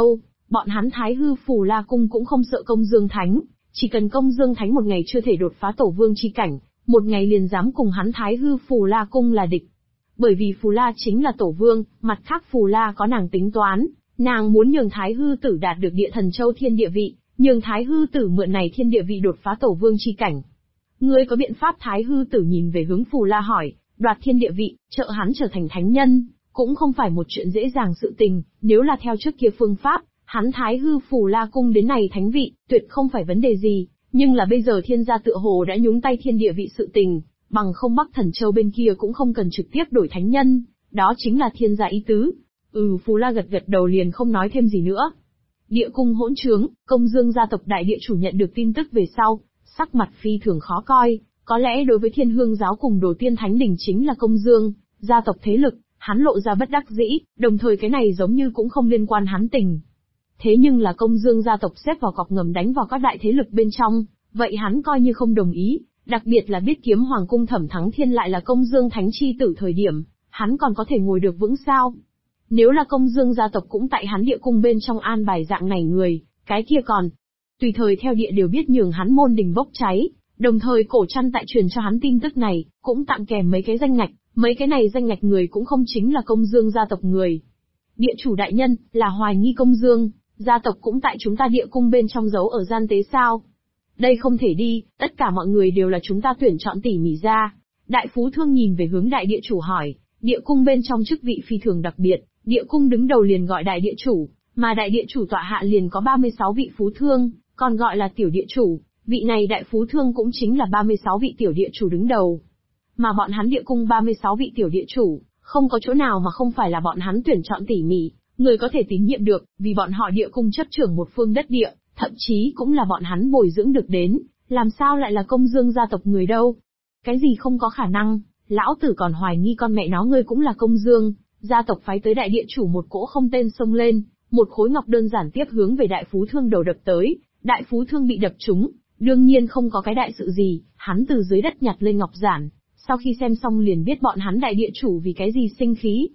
Bọn hắn Thái Hư Phù La Cung cũng không sợ Công Dương Thánh, chỉ cần Công Dương Thánh một ngày chưa thể đột phá Tổ Vương chi cảnh, một ngày liền dám cùng hắn Thái Hư Phù La Cung là địch. Bởi vì Phù La chính là Tổ Vương, mặt khác Phù La có nàng tính toán, nàng muốn nhường Thái Hư Tử đạt được Địa Thần Châu thiên địa vị, nhường Thái Hư Tử mượn này thiên địa vị đột phá Tổ Vương chi cảnh. Ngươi có biện pháp? Thái Hư Tử nhìn về hướng Phù La hỏi, đoạt thiên địa vị, trợ hắn trở thành thánh nhân, cũng không phải một chuyện dễ dàng sự tình, nếu là theo trước kia phương pháp, hắn Thái Hư Phù La Cung đến này thánh vị, tuyệt không phải vấn đề gì, nhưng là bây giờ thiên gia tựa hồ đã nhúng tay thiên địa vị sự tình, bằng không Bắc Thần Châu bên kia cũng không cần trực tiếp đổi thánh nhân, đó chính là thiên gia ý tứ. Phù La gật gật đầu liền không nói thêm gì nữa. Địa cung hỗn trướng, Công Dương gia tộc đại địa chủ nhận được tin tức về sau, sắc mặt phi thường khó coi, có lẽ đối với Thiên Hương giáo cùng Đồ Tiên Thánh Đình chính là Công Dương gia tộc thế lực, hắn lộ ra bất đắc dĩ, đồng thời cái này giống như cũng không liên quan hắn tình. Thế nhưng là Công Dương gia tộc xếp vào cọc ngầm đánh vào các đại thế lực bên trong, vậy hắn coi như không đồng ý, đặc biệt là biết Kiếm Hoàng cung Thẩm Thắng Thiên lại là Công Dương Thánh chi tử thời điểm, hắn còn có thể ngồi được vững sao? Nếu là Công Dương gia tộc cũng tại hắn địa cung bên trong an bài dạng này người, cái kia còn tùy thời theo địa đều biết nhường hắn môn đình bốc cháy, đồng thời Cổ Trăn tại truyền cho hắn tin tức này, cũng tặng kèm mấy cái danh ngạch, mấy cái này danh ngạch người cũng không chính là Công Dương gia tộc người. Địa chủ đại nhân, là hoài nghi Công Dương gia tộc cũng tại chúng ta địa cung bên trong giấu ở gian tế sao? Đây không thể đi, tất cả mọi người đều là chúng ta tuyển chọn tỉ mỉ ra. Đại Phú Thương nhìn về hướng đại địa chủ hỏi, địa cung bên trong chức vị phi thường đặc biệt, địa cung đứng đầu liền gọi đại địa chủ, mà đại địa chủ tọa hạ liền có 36 vị Phú Thương, còn gọi là tiểu địa chủ, vị này đại Phú Thương cũng chính là 36 vị tiểu địa chủ đứng đầu. Mà bọn hắn địa cung 36 vị tiểu địa chủ, không có chỗ nào mà không phải là bọn hắn tuyển chọn tỉ mỉ, người có thể tín nhiệm được, vì bọn họ địa cung chấp trưởng một phương đất địa, thậm chí cũng là bọn hắn bồi dưỡng được đến, làm sao lại là Công Dương gia tộc người đâu? Cái gì không có khả năng, lão tử còn hoài nghi con mẹ nó ngươi cũng là Công Dương gia tộc phái tới đại địa chủ một cỗ không tên xông lên, một khối ngọc đơn giản tiếp hướng về đại Phú Thương đầu đập tới, đại Phú Thương bị đập trúng, đương nhiên không có cái đại sự gì, hắn từ dưới đất nhặt lên ngọc giản, sau khi xem xong liền biết bọn hắn đại địa chủ vì cái gì sinh khí.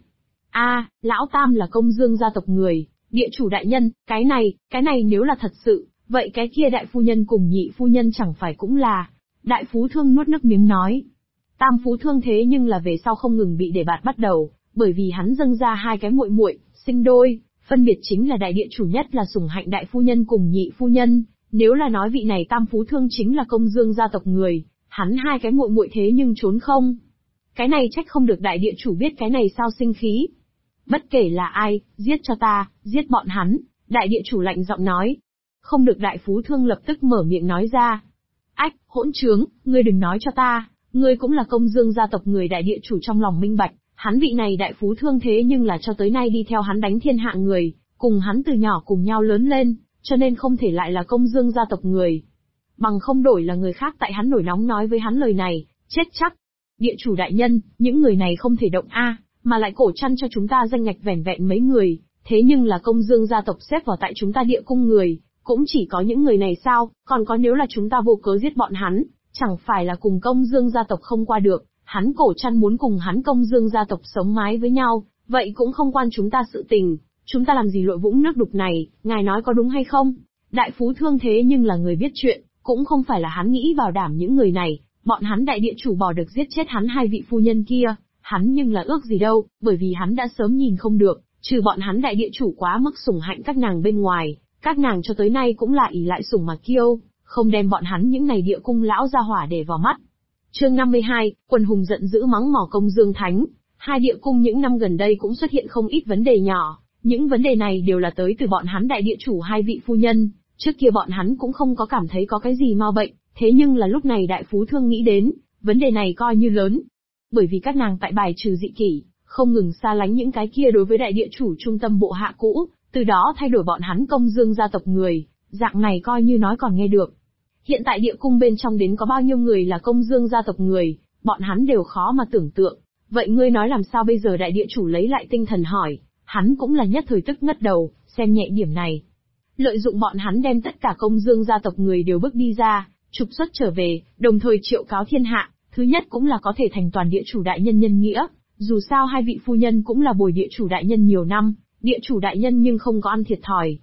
Lão Tam là Công Dương gia tộc người, địa chủ đại nhân, cái này nếu là thật sự, vậy cái kia đại phu nhân cùng nhị phu nhân chẳng phải cũng là. Đại Phú Thương nuốt nước miếng nói. Tam Phú Thương thế nhưng là về sau không ngừng bị đề bạt bắt đầu, bởi vì hắn dâng ra hai cái muội muội, sinh đôi, phân biệt chính là đại địa chủ nhất là Sủng Hạnh đại phu nhân cùng nhị phu nhân, nếu là nói vị này Tam Phú Thương chính là Công Dương gia tộc người, hắn hai cái muội muội thế nhưng trốn không. Cái này trách không được đại địa chủ biết cái này sao sinh khí. Bất kể là ai, giết cho ta, giết bọn hắn, đại địa chủ lạnh giọng nói. Không được đại Phú Thương lập tức mở miệng nói ra. Ách, hỗn trướng, ngươi đừng nói cho ta, ngươi cũng là Công Dương gia tộc người đại địa chủ trong lòng minh bạch, hắn vị này đại Phú Thương thế nhưng là cho tới nay đi theo hắn đánh thiên hạ người, cùng hắn từ nhỏ cùng nhau lớn lên, cho nên không thể lại là Công Dương gia tộc người. Bằng không đổi là người khác tại hắn nổi nóng nói với hắn lời này, chết chắc. Địa chủ đại nhân, những người này không thể động mà lại Cổ Trăn cho chúng ta danh ngạch vẻn vẹn mấy người, thế nhưng là Công Dương gia tộc xếp vào tại chúng ta địa cung người, cũng chỉ có những người này sao, còn có nếu là chúng ta vô cớ giết bọn hắn, chẳng phải là cùng Công Dương gia tộc không qua được, hắn Cổ Trăn muốn cùng hắn Công Dương gia tộc sống mái với nhau, vậy cũng không quan chúng ta sự tình, chúng ta làm gì lội vũng nước đục này, ngài nói có đúng hay không? Đại Phú Thương thế nhưng là người biết chuyện, cũng không phải là hắn nghĩ vào đảm những người này, bọn hắn đại địa chủ bỏ được giết chết hắn hai vị phu nhân kia, hắn nhưng là ước gì đâu, bởi vì hắn đã sớm nhìn không được, trừ bọn hắn đại địa chủ quá mức sủng hạnh các nàng bên ngoài, các nàng cho tới nay cũng là ỷ lại sủng mà kiêu, không đem bọn hắn những này địa cung lão gia hỏa để vào mắt. Chương 52, quần hùng giận dữ mắng mỏ Công Dương Thánh, hai địa cung những năm gần đây cũng xuất hiện không ít vấn đề nhỏ, những vấn đề này đều là tới từ bọn hắn đại địa chủ hai vị phu nhân, trước kia bọn hắn cũng không có cảm thấy có cái gì ma bệnh, thế nhưng là lúc này đại Phú Thương nghĩ đến, vấn đề này coi như lớn. Bởi vì các nàng tại bài trừ dị kỷ, không ngừng xa lánh những cái kia đối với đại địa chủ trung tâm bộ hạ cũ, từ đó thay đổi bọn hắn Công Dương gia tộc người, dạng này coi như nói còn nghe được. Hiện tại địa cung bên trong đến có bao nhiêu người là Công Dương gia tộc người, bọn hắn đều khó mà tưởng tượng. Vậy ngươi nói làm sao bây giờ? Đại địa chủ lấy lại tinh thần hỏi, hắn cũng là nhất thời tức ngất đầu, xem nhẹ điểm này. Lợi dụng bọn hắn đem tất cả Công Dương gia tộc người đều bước đi ra, trục xuất trở về, đồng thời triệu cáo thiên hạ, thứ nhất cũng là có thể thành toàn địa chủ đại nhân nhân nghĩa, dù sao hai vị phu nhân cũng là bồi địa chủ đại nhân nhiều năm, địa chủ đại nhân nhưng không có ăn thiệt thòi.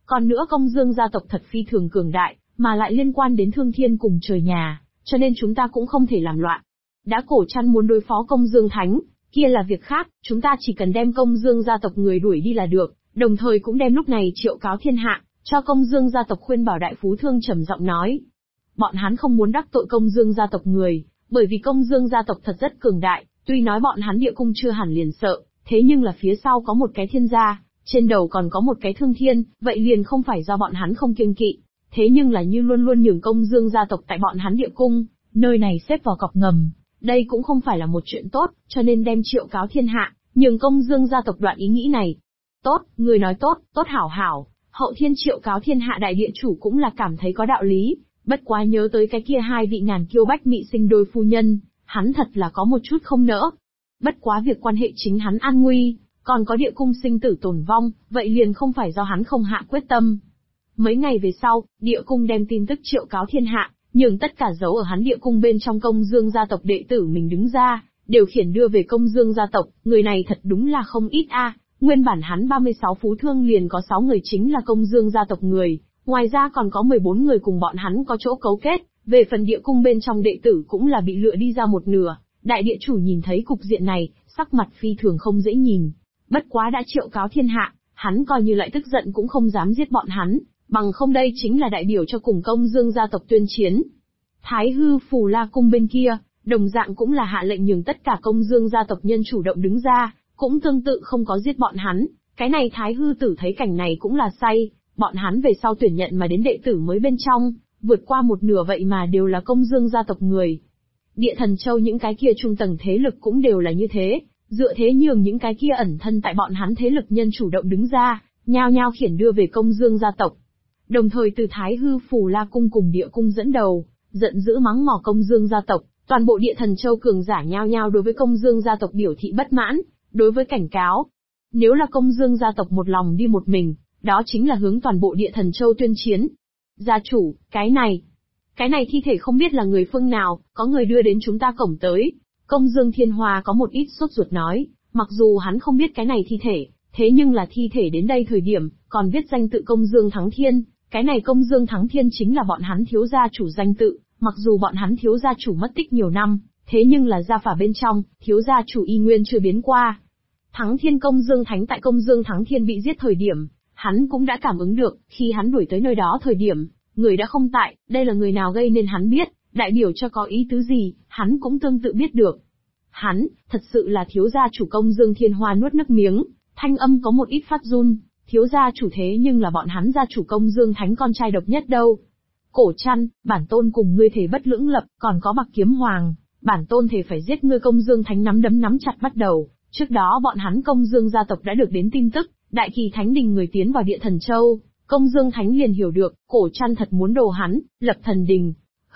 Còn nữa Công Dương gia tộc thật phi thường cường đại, mà lại liên quan đến thương thiên cùng trời nhà, cho nên chúng ta cũng không thể làm loạn. Đã Cổ Trăn muốn đối phó Công Dương Thánh, kia là việc khác, chúng ta chỉ cần đem Công Dương gia tộc người đuổi đi là được, đồng thời cũng đem lúc này triệu cáo thiên hạ, cho Công Dương gia tộc khuyên bảo Đại Phú Thương trầm giọng nói. Bọn hắn không muốn đắc tội Công Dương gia tộc người, bởi vì Công Dương gia tộc thật rất cường đại, tuy nói bọn hắn địa cung chưa hẳn liền sợ, thế nhưng là phía sau có một cái thiên gia, trên đầu còn có một cái thương thiên, vậy liền không phải do bọn hắn không kiêng kỵ. Thế nhưng là như luôn luôn nhường Công Dương gia tộc tại bọn hắn địa cung, nơi này xếp vào cọc ngầm, đây cũng không phải là một chuyện tốt, cho nên đem triệu cáo thiên hạ, nhường Công Dương gia tộc đoạn ý nghĩ này. Tốt, người nói tốt, tốt hảo hảo, Hậu Thiên triệu cáo thiên hạ đại địa chủ cũng là cảm thấy có đạo lý, bất quá nhớ tới cái kia hai vị ngàn kiêu bách mị sinh đôi phu nhân, hắn thật là có một chút không nỡ. Bất quá việc quan hệ chính hắn an nguy, còn có địa cung sinh tử tồn vong, vậy liền không phải do hắn không hạ quyết tâm. Mấy ngày về sau, địa cung đem tin tức triệu cáo thiên hạ, nhường tất cả dấu ở hắn địa cung bên trong Công Dương gia tộc đệ tử mình đứng ra, điều khiển đưa về Công Dương gia tộc, người này thật đúng là không ít a. Nguyên bản hắn 36 phú thương liền có 6 người chính là Công Dương gia tộc người, ngoài ra còn có 14 người cùng bọn hắn có chỗ cấu kết, về phần địa cung bên trong đệ tử cũng là bị lựa đi ra một nửa. Đại địa chủ nhìn thấy cục diện này, sắc mặt phi thường không dễ nhìn. Bất quá đã triệu cáo thiên hạ, hắn coi như lại tức giận cũng không dám giết bọn hắn, bằng không đây chính là đại biểu cho cùng Công Dương gia tộc tuyên chiến. Thái hư Phù La cung bên kia, đồng dạng cũng là hạ lệnh nhường tất cả Công Dương gia tộc nhân chủ động đứng ra, cũng tương tự không có giết bọn hắn. Cái này Thái hư tử thấy cảnh này cũng là say, bọn hắn về sau tuyển nhận mà đến đệ tử mới bên trong, vượt qua một nửa vậy mà đều là Công Dương gia tộc người. Địa Thần Châu những cái kia trung tầng thế lực cũng đều là như thế, dựa thế nhường những cái kia ẩn thân tại bọn hắn thế lực nhân chủ động đứng ra, nhao nhao khiển đưa về Công Dương gia tộc. Đồng thời từ Thái hư Phù La cung cùng địa cung dẫn đầu, giận dữ mắng mỏ Công Dương gia tộc, toàn bộ Địa Thần Châu cường giả nhao nhao đối với Công Dương gia tộc biểu thị bất mãn, đối với cảnh cáo. Nếu là Công Dương gia tộc một lòng đi một mình, đó chính là hướng toàn bộ Địa Thần Châu tuyên chiến. Gia chủ, cái này thi thể không biết là người phương nào, có người đưa đến chúng ta cổng tới. Công Dương Thiên Hoa có một ít sốt ruột nói, mặc dù hắn không biết cái này thi thể, thế nhưng là thi thể đến đây thời điểm, còn viết danh tự Công Dương Thắng Thiên, cái này Công Dương Thắng Thiên chính là bọn hắn thiếu gia chủ danh tự, mặc dù bọn hắn thiếu gia chủ mất tích nhiều năm, thế nhưng là gia phả bên trong, thiếu gia chủ y nguyên chưa biến qua. Thắng Thiên Công Dương Thánh tại Công Dương Thắng Thiên bị giết thời điểm, hắn cũng đã cảm ứng được, khi hắn đuổi tới nơi đó thời điểm, người đã không tại, đây là người nào gây nên hắn biết, đại biểu cho có ý tứ gì, hắn cũng tương tự biết được. Hắn, thật sự là thiếu gia chủ Công Dương Thiên Hoa nuốt nước miếng, thanh âm có một ít phát run, thiếu gia chủ thế nhưng là bọn hắn gia chủ Công Dương Thánh con trai độc nhất đâu. Cổ Trăn, bản tôn cùng ngươi thể bất lưỡng lập, còn có Bạc Kiếm Hoàng, bản tôn thể phải giết ngươi. Công Dương Thánh nắm đấm nắm chặt bắt đầu, trước đó bọn hắn Công Dương gia tộc đã được đến tin tức, Đại Kỳ Thánh Đình người tiến vào Địa Thần Châu, Công Dương Thánh liền hiểu được, Cổ Trăn thật muốn đồ hắn, lập thần đình.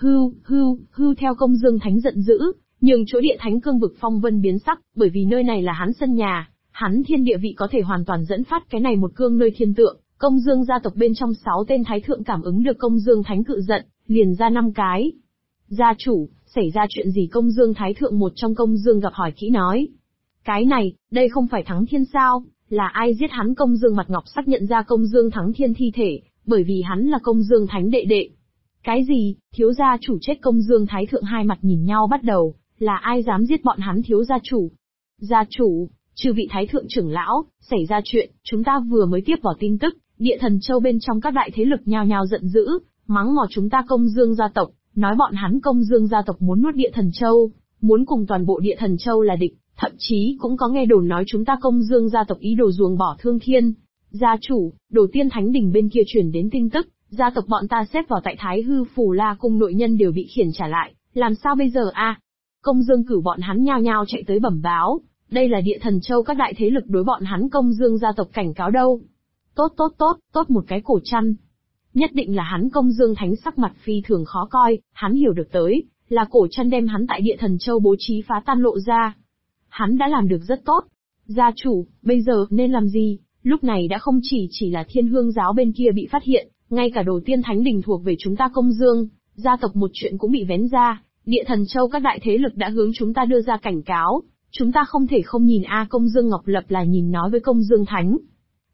Hưu theo Công Dương Thánh giận dữ, nhường chỗ Địa Thánh cương vực phong vân biến sắc, bởi vì nơi này là hắn sân nhà, hắn thiên địa vị có thể hoàn toàn dẫn phát cái này một cương nơi thiên tượng. Công Dương gia tộc bên trong 6 tên thái thượng cảm ứng được Công Dương Thánh cự giận, liền ra 5 cái. Gia chủ, xảy ra chuyện gì? Công Dương thái thượng một trong Công Dương gặp hỏi kỹ nói. Cái này, đây không phải Thắng Thiên sao? Là ai giết hắn? Công Dương mặt ngọc xác nhận ra Công Dương Thắng Thiên thi thể, bởi vì hắn là Công Dương Thánh đệ đệ. Cái gì? Thiếu gia chủ chết? Công Dương thái thượng hai mặt nhìn nhau bắt đầu, là ai dám giết bọn hắn thiếu gia chủ? Gia chủ, chư vị thái thượng trưởng lão, xảy ra chuyện, chúng ta vừa mới tiếp vào tin tức, Địa Thần Châu bên trong các đại thế lực nhao nhao giận dữ, mắng mỏ chúng ta Công Dương gia tộc, nói bọn hắn Công Dương gia tộc muốn nuốt Địa Thần Châu, muốn cùng toàn bộ Địa Thần Châu là địch, thậm chí cũng có nghe đồn nói chúng ta Công Dương gia tộc ý đồ ruồng bỏ Thương Thiên. Gia chủ, Đồ Tiên Thánh Đình bên kia truyền đến tin tức, gia tộc bọn ta xếp vào tại Thái hư Phù La cung nội nhân đều bị khiển trả lại, làm sao bây giờ a? Công Dương cửu bọn hắn nhao nhao chạy tới bẩm báo, đây là Địa Thần Châu các đại thế lực đối bọn hắn Công Dương gia tộc cảnh cáo đâu. Tốt một cái Cổ Trăn. Nhất định là hắn. Công Dương Thánh sắc mặt phi thường khó coi, hắn hiểu được tới, là Cổ Trăn đem hắn tại Địa Thần Châu bố trí phá tan lộ ra. Hắn đã làm được rất tốt. Gia chủ, bây giờ nên làm gì? Lúc này đã không chỉ là Thiên Hương giáo bên kia bị phát hiện, ngay cả Đồ Tiên Thánh Đình thuộc về chúng ta Công Dương, gia tộc một chuyện cũng bị vén ra, Địa Thần Châu các đại thế lực đã hướng chúng ta đưa ra cảnh cáo, chúng ta không thể không nhìn. Công Dương Ngọc Lập là nhìn nói với Công Dương Thánh.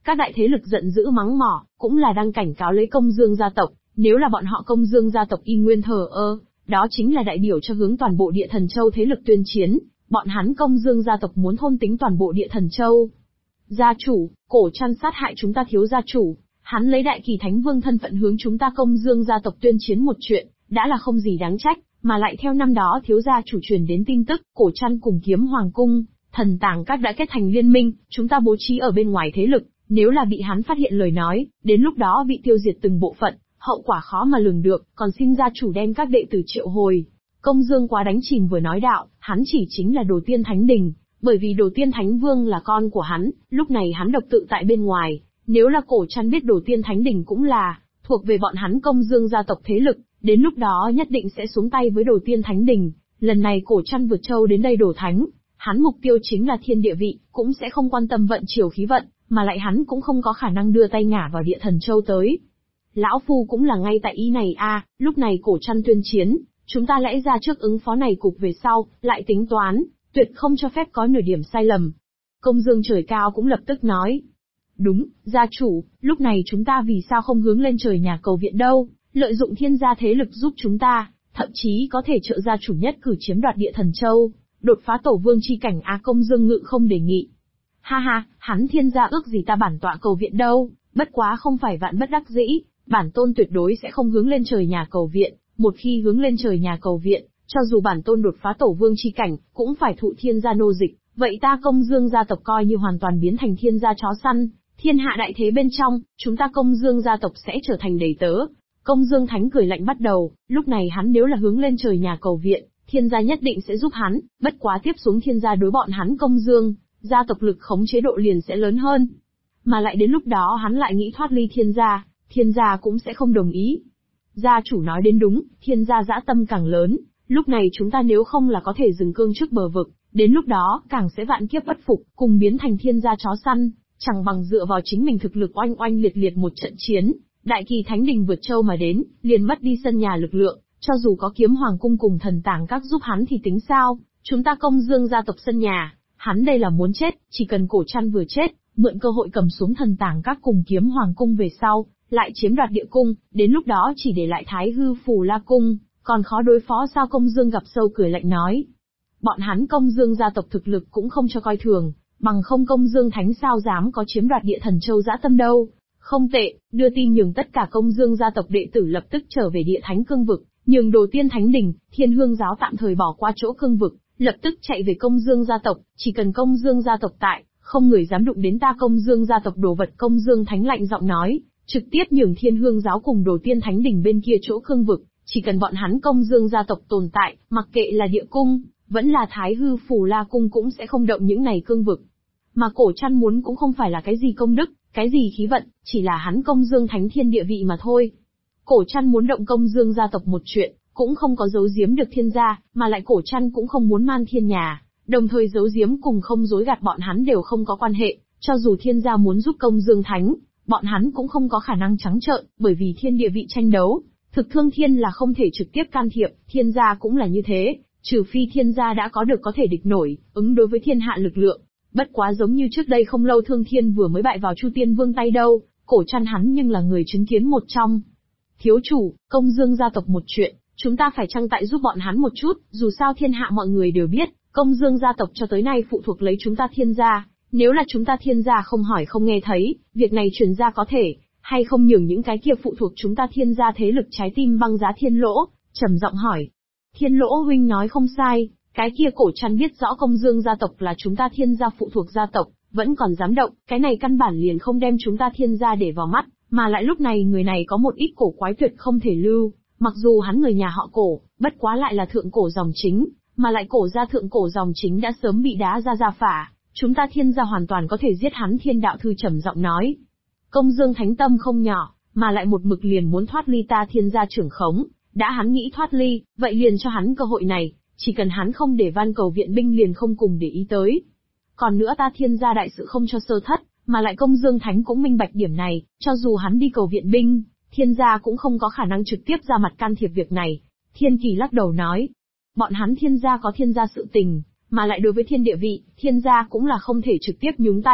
Các đại thế lực giận dữ mắng mỏ, cũng là đang cảnh cáo lấy Công Dương gia tộc, nếu là bọn họ Công Dương gia tộc y nguyên thờ ơ, đó chính là đại biểu cho hướng toàn bộ Địa Thần Châu thế lực tuyên chiến, bọn hắn Công Dương gia tộc muốn thôn tính toàn bộ Địa Thần Châu. Gia chủ, Cổ Trăn sát hại chúng ta thiếu gia chủ, hắn lấy Đại Kỳ Thánh Vương thân phận hướng chúng ta Công Dương gia tộc tuyên chiến một chuyện, đã là không gì đáng trách, mà lại theo năm đó thiếu gia chủ truyền đến tin tức, Cổ Trăn cùng Kiếm Hoàng cung, Thần Tàng Các đã kết thành liên minh, chúng ta bố trí ở bên ngoài thế lực, nếu là bị hắn phát hiện lời nói, đến lúc đó bị tiêu diệt từng bộ phận, hậu quả khó mà lường được, còn xin gia chủ đem các đệ tử triệu hồi. Công Dương Quá đánh chìm vừa nói đạo, hắn chỉ chính là Đồ Tiên Thánh Đình, bởi vì Đồ Tiên Thánh Vương là con của hắn, lúc này hắn độc tự tại bên ngoài, nếu là Cổ Trăn biết Đồ Tiên Thánh Đình cũng là thuộc về bọn hắn Công Dương gia tộc thế lực, đến lúc đó nhất định sẽ xuống tay với Đồ Tiên Thánh Đình. Lần này Cổ Trăn vượt châu đến đây đổ thánh, hắn mục tiêu chính là thiên địa vị, cũng sẽ không quan tâm vận chiều khí vận, mà lại hắn cũng không có khả năng đưa tay ngả vào Địa Thần Châu tới. Lão Phu cũng là ngay tại ý này a, lúc này Cổ Trăn tuyên chiến, chúng ta lẽ ra trước ứng phó này cục về sau, lại tính toán, tuyệt không cho phép có nửa điểm sai lầm. Công Dương Trời Cao cũng lập tức nói. Đúng, gia chủ, lúc này chúng ta vì sao không hướng lên trời nhà cầu viện đâu, lợi dụng thiên gia thế lực giúp chúng ta, thậm chí có thể trợ gia chủ nhất cử chiếm đoạt Địa Thần Châu, đột phá tổ vương chi cảnh. Công Dương Ngự không đề nghị. Ha ha, hắn thiên gia ước gì ta bản tọa cầu viện đâu, bất quá không phải vạn bất đắc dĩ, bản tôn tuyệt đối sẽ không hướng lên trời nhà cầu viện, một khi hướng lên trời nhà cầu viện, cho dù bản tôn đột phá tổ vương chi cảnh, cũng phải thụ thiên gia nô dịch, vậy ta Công Dương gia tộc coi như hoàn toàn biến thành thiên gia chó săn, thiên hạ đại thế bên trong, chúng ta Công Dương gia tộc sẽ trở thành đầy tớ. Công Dương Thánh cười lạnh bắt đầu, lúc này hắn nếu là hướng lên trời nhà cầu viện, thiên gia nhất định sẽ giúp hắn, bất quá tiếp xuống thiên gia đối bọn hắn Công Dương, gia tộc lực khống chế độ liền sẽ lớn hơn. Mà lại đến lúc đó hắn lại nghĩ thoát ly thiên gia cũng sẽ không đồng ý. Gia chủ nói đến đúng, thiên gia dã tâm càng lớn, lúc này chúng ta nếu không là có thể dừng cương trước bờ vực, đến lúc đó càng sẽ vạn kiếp bất phục, cùng biến thành thiên gia chó săn, chẳng bằng dựa vào chính mình thực lực oanh oanh liệt liệt một trận chiến. Đại Kỳ Thánh Đình vượt châu mà đến, liền mất đi sân nhà lực lượng, cho dù có Kiếm Hoàng cung cùng Thần Tàng Các giúp hắn thì tính sao, chúng ta Công Dương gia tộc sân nhà, hắn đây là muốn chết, chỉ cần Cổ Trăn vừa chết, mượn cơ hội cầm xuống Thần Tàng Các cùng Kiếm Hoàng cung về sau, lại chiếm đoạt địa cung, đến lúc đó chỉ để lại Thái Hư Phù La cung, còn khó đối phó sao. Công Dương gặp sâu cười lạnh nói. Bọn hắn Công Dương gia tộc thực lực cũng không cho coi thường, bằng không Công Dương Thánh sao dám có chiếm đoạt Địa Thần Châu dã tâm đâu. Không tệ, đưa tin nhường tất cả Công Dương gia tộc đệ tử lập tức trở về Địa Thánh cương vực, nhường Đồ Tiên Thánh Đình, Thiên Hương giáo tạm thời bỏ qua chỗ cương vực, lập tức chạy về Công Dương gia tộc, chỉ cần Công Dương gia tộc tại, không người dám đụng đến ta Công Dương gia tộc đồ vật. Công Dương Thánh lạnh giọng nói, trực tiếp nhường Thiên Hương giáo cùng Đồ Tiên Thánh Đình bên kia chỗ cương vực, chỉ cần bọn hắn Công Dương gia tộc tồn tại, mặc kệ là địa cung, vẫn là Thái Hư Phù La cung cũng sẽ không động những này cương vực. Mà Cổ Trăn muốn cũng không phải là cái gì công đức, cái gì khí vận, chỉ là hắn Công Dương Thánh Thiên địa vị mà thôi. Cổ Trăn muốn động Công Dương gia tộc một chuyện, cũng không có giấu giếm được thiên gia, mà lại Cổ Trăn cũng không muốn man thiên nhà, đồng thời giấu giếm cùng không dối gạt bọn hắn đều không có quan hệ, cho dù thiên gia muốn giúp Công Dương Thánh, bọn hắn cũng không có khả năng trắng trợn, bởi vì thiên địa vị tranh đấu, thực thương thiên là không thể trực tiếp can thiệp, thiên gia cũng là như thế, trừ phi thiên gia đã có được có thể địch nổi, ứng đối với thiên hạ lực lượng. Bất quá giống như trước đây không lâu Thương Thiên vừa mới bại vào Chu Tiên Vương tay đâu, Cổ Trăn hắn nhưng là người chứng kiến một trong. Thiếu chủ, Công Dương gia tộc một chuyện, chúng ta phải chăng tại giúp bọn hắn một chút, dù sao thiên hạ mọi người đều biết, Công Dương gia tộc cho tới nay phụ thuộc lấy chúng ta thiên gia, nếu là chúng ta thiên gia không hỏi không nghe thấy, việc này truyền ra có thể, hay không nhường những cái kia phụ thuộc chúng ta thiên gia thế lực trái tim băng giá. Thiên Lỗ trầm giọng hỏi. Thiên Lỗ huynh nói không sai, cái kia Cổ Trăn biết rõ Công Dương gia tộc là chúng ta thiên gia phụ thuộc gia tộc, vẫn còn dám động, cái này căn bản liền không đem chúng ta thiên gia để vào mắt, mà lại lúc này người này có một ít cổ quái tuyệt không thể lưu, mặc dù hắn người nhà họ Cổ, bất quá lại là thượng cổ dòng chính, mà lại Cổ gia thượng cổ dòng chính đã sớm bị đá ra gia phả, chúng ta thiên gia hoàn toàn có thể giết hắn. Thiên Đạo Thư trầm giọng nói. Công Dương Thánh tâm không nhỏ, mà lại một mực liền muốn thoát ly ta thiên gia trưởng khống, đã hắn nghĩ thoát ly, vậy liền cho hắn cơ hội này, chỉ cần hắn không để van cầu viện binh liền không cùng để ý tới. Còn nữa ta thiên gia đại sự không cho sơ thất, mà lại Công Dương Thánh cũng minh bạch điểm này, cho dù hắn đi cầu viện binh, thiên gia cũng không có khả năng trực tiếp ra mặt can thiệp việc này. Thiên Kỳ lắc đầu nói, bọn hắn thiên gia có thiên gia sự tình, mà lại đối với thiên địa vị, thiên gia cũng là không thể trực tiếp nhúng tay,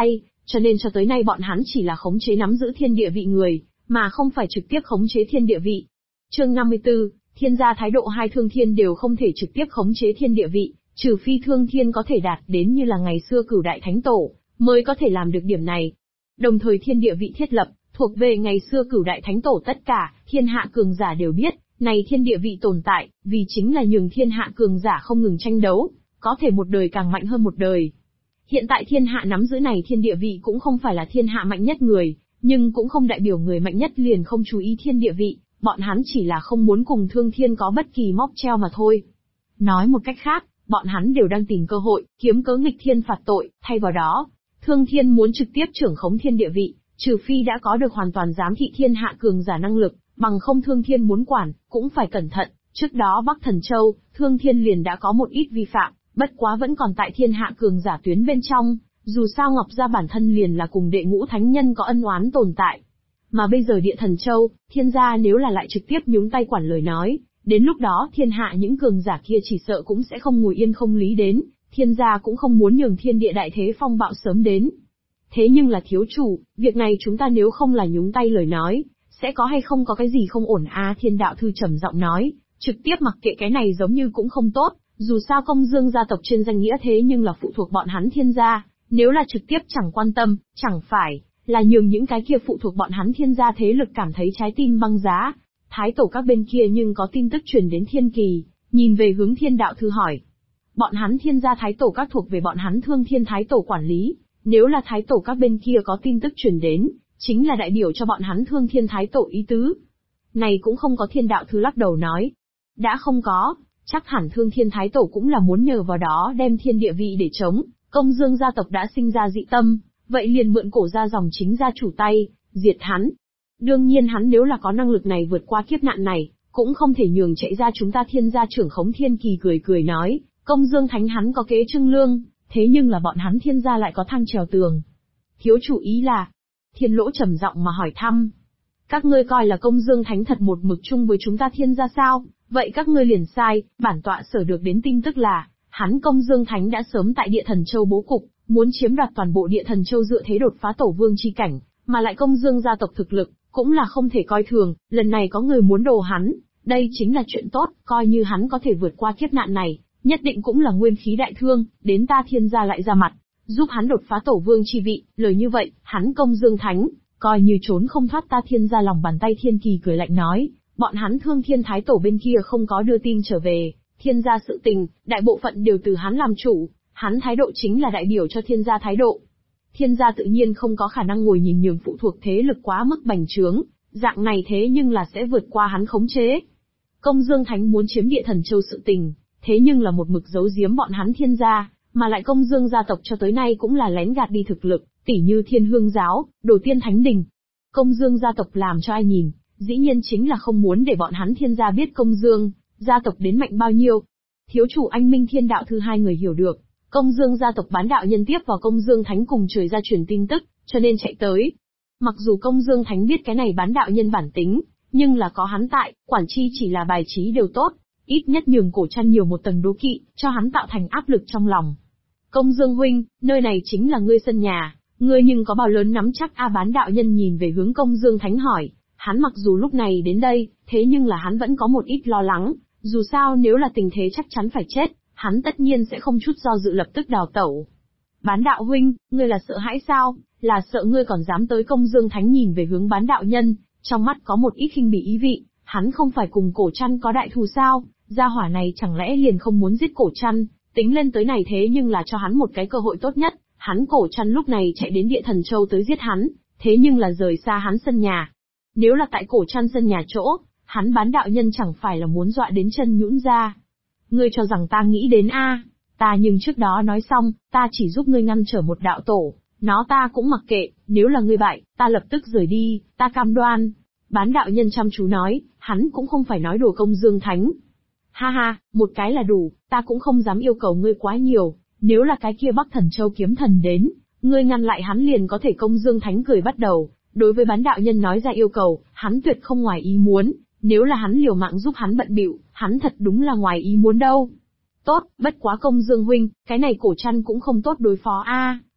cho nên cho tới nay bọn hắn chỉ là khống chế nắm giữ thiên địa vị người, mà không phải trực tiếp khống chế thiên địa vị. Chương 54, thiên gia thái độ hai thương thiên đều không thể trực tiếp khống chế thiên địa vị, trừ phi thương thiên có thể đạt đến như là ngày xưa Cửu Đại Thánh Tổ, mới có thể làm được điểm này. Đồng thời thiên địa vị thiết lập, thuộc về ngày xưa Cửu Đại Thánh Tổ tất cả, thiên hạ cường giả đều biết, này thiên địa vị tồn tại, vì chính là nhường thiên hạ cường giả không ngừng tranh đấu, có thể một đời càng mạnh hơn một đời. Hiện tại thiên hạ nắm giữ này thiên địa vị cũng không phải là thiên hạ mạnh nhất người, nhưng cũng không đại biểu người mạnh nhất liền không chú ý thiên địa vị, bọn hắn chỉ là không muốn cùng thương thiên có bất kỳ móc treo mà thôi. Nói một cách khác, bọn hắn đều đang tìm cơ hội, kiếm cớ nghịch thiên phạt tội, thay vào đó, thương thiên muốn trực tiếp trưởng khống thiên địa vị, trừ phi đã có được hoàn toàn giám thị thiên hạ cường giả năng lực, bằng không thương thiên muốn quản, cũng phải cẩn thận. Trước đó Bắc Thần Châu, thương thiên liền đã có một ít vi phạm, bất quá vẫn còn tại thiên hạ cường giả tuyến bên trong, dù sao Ngọc Gia bản thân liền là cùng đệ ngũ thánh nhân có ân oán tồn tại. Mà bây giờ Địa Thần Châu, thiên gia nếu là lại trực tiếp nhúng tay quản lời nói, đến lúc đó thiên hạ những cường giả kia chỉ sợ cũng sẽ không ngồi yên không lý đến, thiên gia cũng không muốn nhường thiên địa đại thế phong bạo sớm đến. Thế nhưng là thiếu chủ, việc này chúng ta nếu không là nhúng tay lời nói, sẽ có hay không có cái gì không ổn à? Thiên đạo thư trầm giọng nói, trực tiếp mặc kệ cái này giống như cũng không tốt, dù sao Công Dương gia tộc trên danh nghĩa thế nhưng là phụ thuộc bọn hắn thiên gia, nếu là trực tiếp chẳng quan tâm, chẳng phải là nhường những cái kia phụ thuộc bọn hắn thiên gia thế lực cảm thấy trái tim băng giá. Thái tổ các bên kia nhưng có tin tức truyền đến Thiên Kỳ, nhìn về hướng thiên đạo thư hỏi. Bọn hắn thiên gia thái tổ các thuộc về bọn hắn Thương Thiên thái tổ quản lý, nếu là thái tổ các bên kia có tin tức truyền đến, chính là đại biểu cho bọn hắn Thương Thiên thái tổ ý tứ. Này cũng không có, thiên đạo thư lắc đầu nói. Đã không có, chắc hẳn Thương Thiên thái tổ cũng là muốn nhờ vào đó đem thiên địa vị để chống, Công Dương gia tộc đã sinh ra dị tâm, vậy liền mượn cổ gia dòng chính gia chủ tay, diệt hắn. Đương nhiên hắn nếu là có năng lực này vượt qua kiếp nạn này, cũng không thể nhường chạy ra chúng ta thiên gia trưởng khống. Thiên Kỳ cười cười nói, Công Dương thánh hắn có kế trưng lương, thế nhưng là bọn hắn thiên gia lại có thang trèo tường. Thiếu chủ ý là, Thiên Lỗ trầm giọng mà hỏi thăm. Các ngươi coi là Công Dương thánh thật một mực chung với chúng ta thiên gia sao? Vậy các ngươi liền sai, bản tọa sở được đến tin tức là, hắn Công Dương thánh đã sớm tại Địa Thần Châu bố cục, muốn chiếm đoạt toàn bộ Địa Thần Châu dựa thế đột phá tổ vương chi cảnh, mà lại Công Dương gia tộc thực lực cũng là không thể coi thường, lần này có người muốn đồ hắn, đây chính là chuyện tốt, coi như hắn có thể vượt qua kiếp nạn này, nhất định cũng là nguyên khí đại thương, đến ta thiên gia lại ra mặt, giúp hắn đột phá tổ vương chi vị, lời như vậy, hắn Công Dương thánh, coi như trốn không thoát ta thiên gia lòng bàn tay. Thiên Kỳ cười lạnh nói, bọn hắn Thương Thiên thái tổ bên kia không có đưa tin trở về, thiên gia sự tình, đại bộ phận đều từ hắn làm chủ, hắn thái độ chính là đại biểu cho thiên gia thái độ. Thiên gia tự nhiên không có khả năng ngồi nhìn nhường phụ thuộc thế lực quá mức bành trướng, dạng này thế nhưng là sẽ vượt qua hắn khống chế. Công Dương thánh muốn chiếm Địa Thần Châu sự tình, thế nhưng là một mực giấu giếm bọn hắn thiên gia, mà lại Công Dương gia tộc cho tới nay cũng là lén gạt đi thực lực, tỉ như Thiên Hương giáo, Đồ Tiên Thánh Đình. Công Dương gia tộc làm cho ai nhìn, dĩ nhiên chính là không muốn để bọn hắn thiên gia biết Công Dương gia tộc đến mạnh bao nhiêu. Thiếu chủ anh minh thiên đạo thư hai người hiểu được, Công Dương gia tộc bán đạo nhân tiếp vào Công Dương thánh cùng trời ra truyền tin tức, cho nên chạy tới. Mặc dù Công Dương thánh biết cái này bán đạo nhân bản tính, nhưng là có hắn tại, quản chi chỉ là bài trí đều tốt, ít nhất nhường Cổ Trăn nhiều một tầng đố kỵ, cho hắn tạo thành áp lực trong lòng. Công Dương huynh, nơi này chính là ngươi sân nhà, ngươi nhưng có bao lớn nắm chắc? A bán đạo nhân nhìn về hướng Công Dương thánh hỏi, hắn mặc dù lúc này đến đây, thế nhưng là hắn vẫn có một ít lo lắng, dù sao nếu là tình thế chắc chắn phải chết, hắn tất nhiên sẽ không chút do dự lập tức đào tẩu. Bán đạo huynh, ngươi là sợ hãi sao? Là sợ ngươi còn dám tới? Công Dương thánh nhìn về hướng bán đạo nhân, trong mắt có một ít khinh bỉ ý vị, hắn không phải cùng Cổ Trăn có đại thù sao? Gia hỏa này chẳng lẽ liền không muốn giết Cổ Trăn? Tính lên tới này thế nhưng là cho hắn một cái cơ hội tốt nhất, hắn Cổ Trăn lúc này chạy đến Địa Thần Châu tới giết hắn, thế nhưng là rời xa hắn sân nhà. Nếu là tại Cổ Trăn sân nhà chỗ, hắn bán đạo nhân chẳng phải là muốn dọa đến chân nhũn ra. Ngươi cho rằng ta nghĩ đến a? Ta nhưng trước đó nói xong, ta chỉ giúp ngươi ngăn trở một đạo tổ, nó ta cũng mặc kệ, nếu là ngươi bại, ta lập tức rời đi, ta cam đoan. Bán đạo nhân chăm chú nói, hắn cũng không phải nói đùa Công Dương thánh. Ha ha, một cái là đủ, ta cũng không dám yêu cầu ngươi quá nhiều, nếu là cái kia Bắc Thần Châu kiếm thần đến, ngươi ngăn lại hắn liền có thể. Công Dương thánh cười bắt đầu, đối với bán đạo nhân nói ra yêu cầu, hắn tuyệt không ngoài ý muốn, nếu là hắn liều mạng giúp hắn bận bịu, hắn thật đúng là ngoài ý muốn đâu. Tốt, bất quá Công Dương huynh, cái này Cổ Trăn cũng không tốt đối phó a.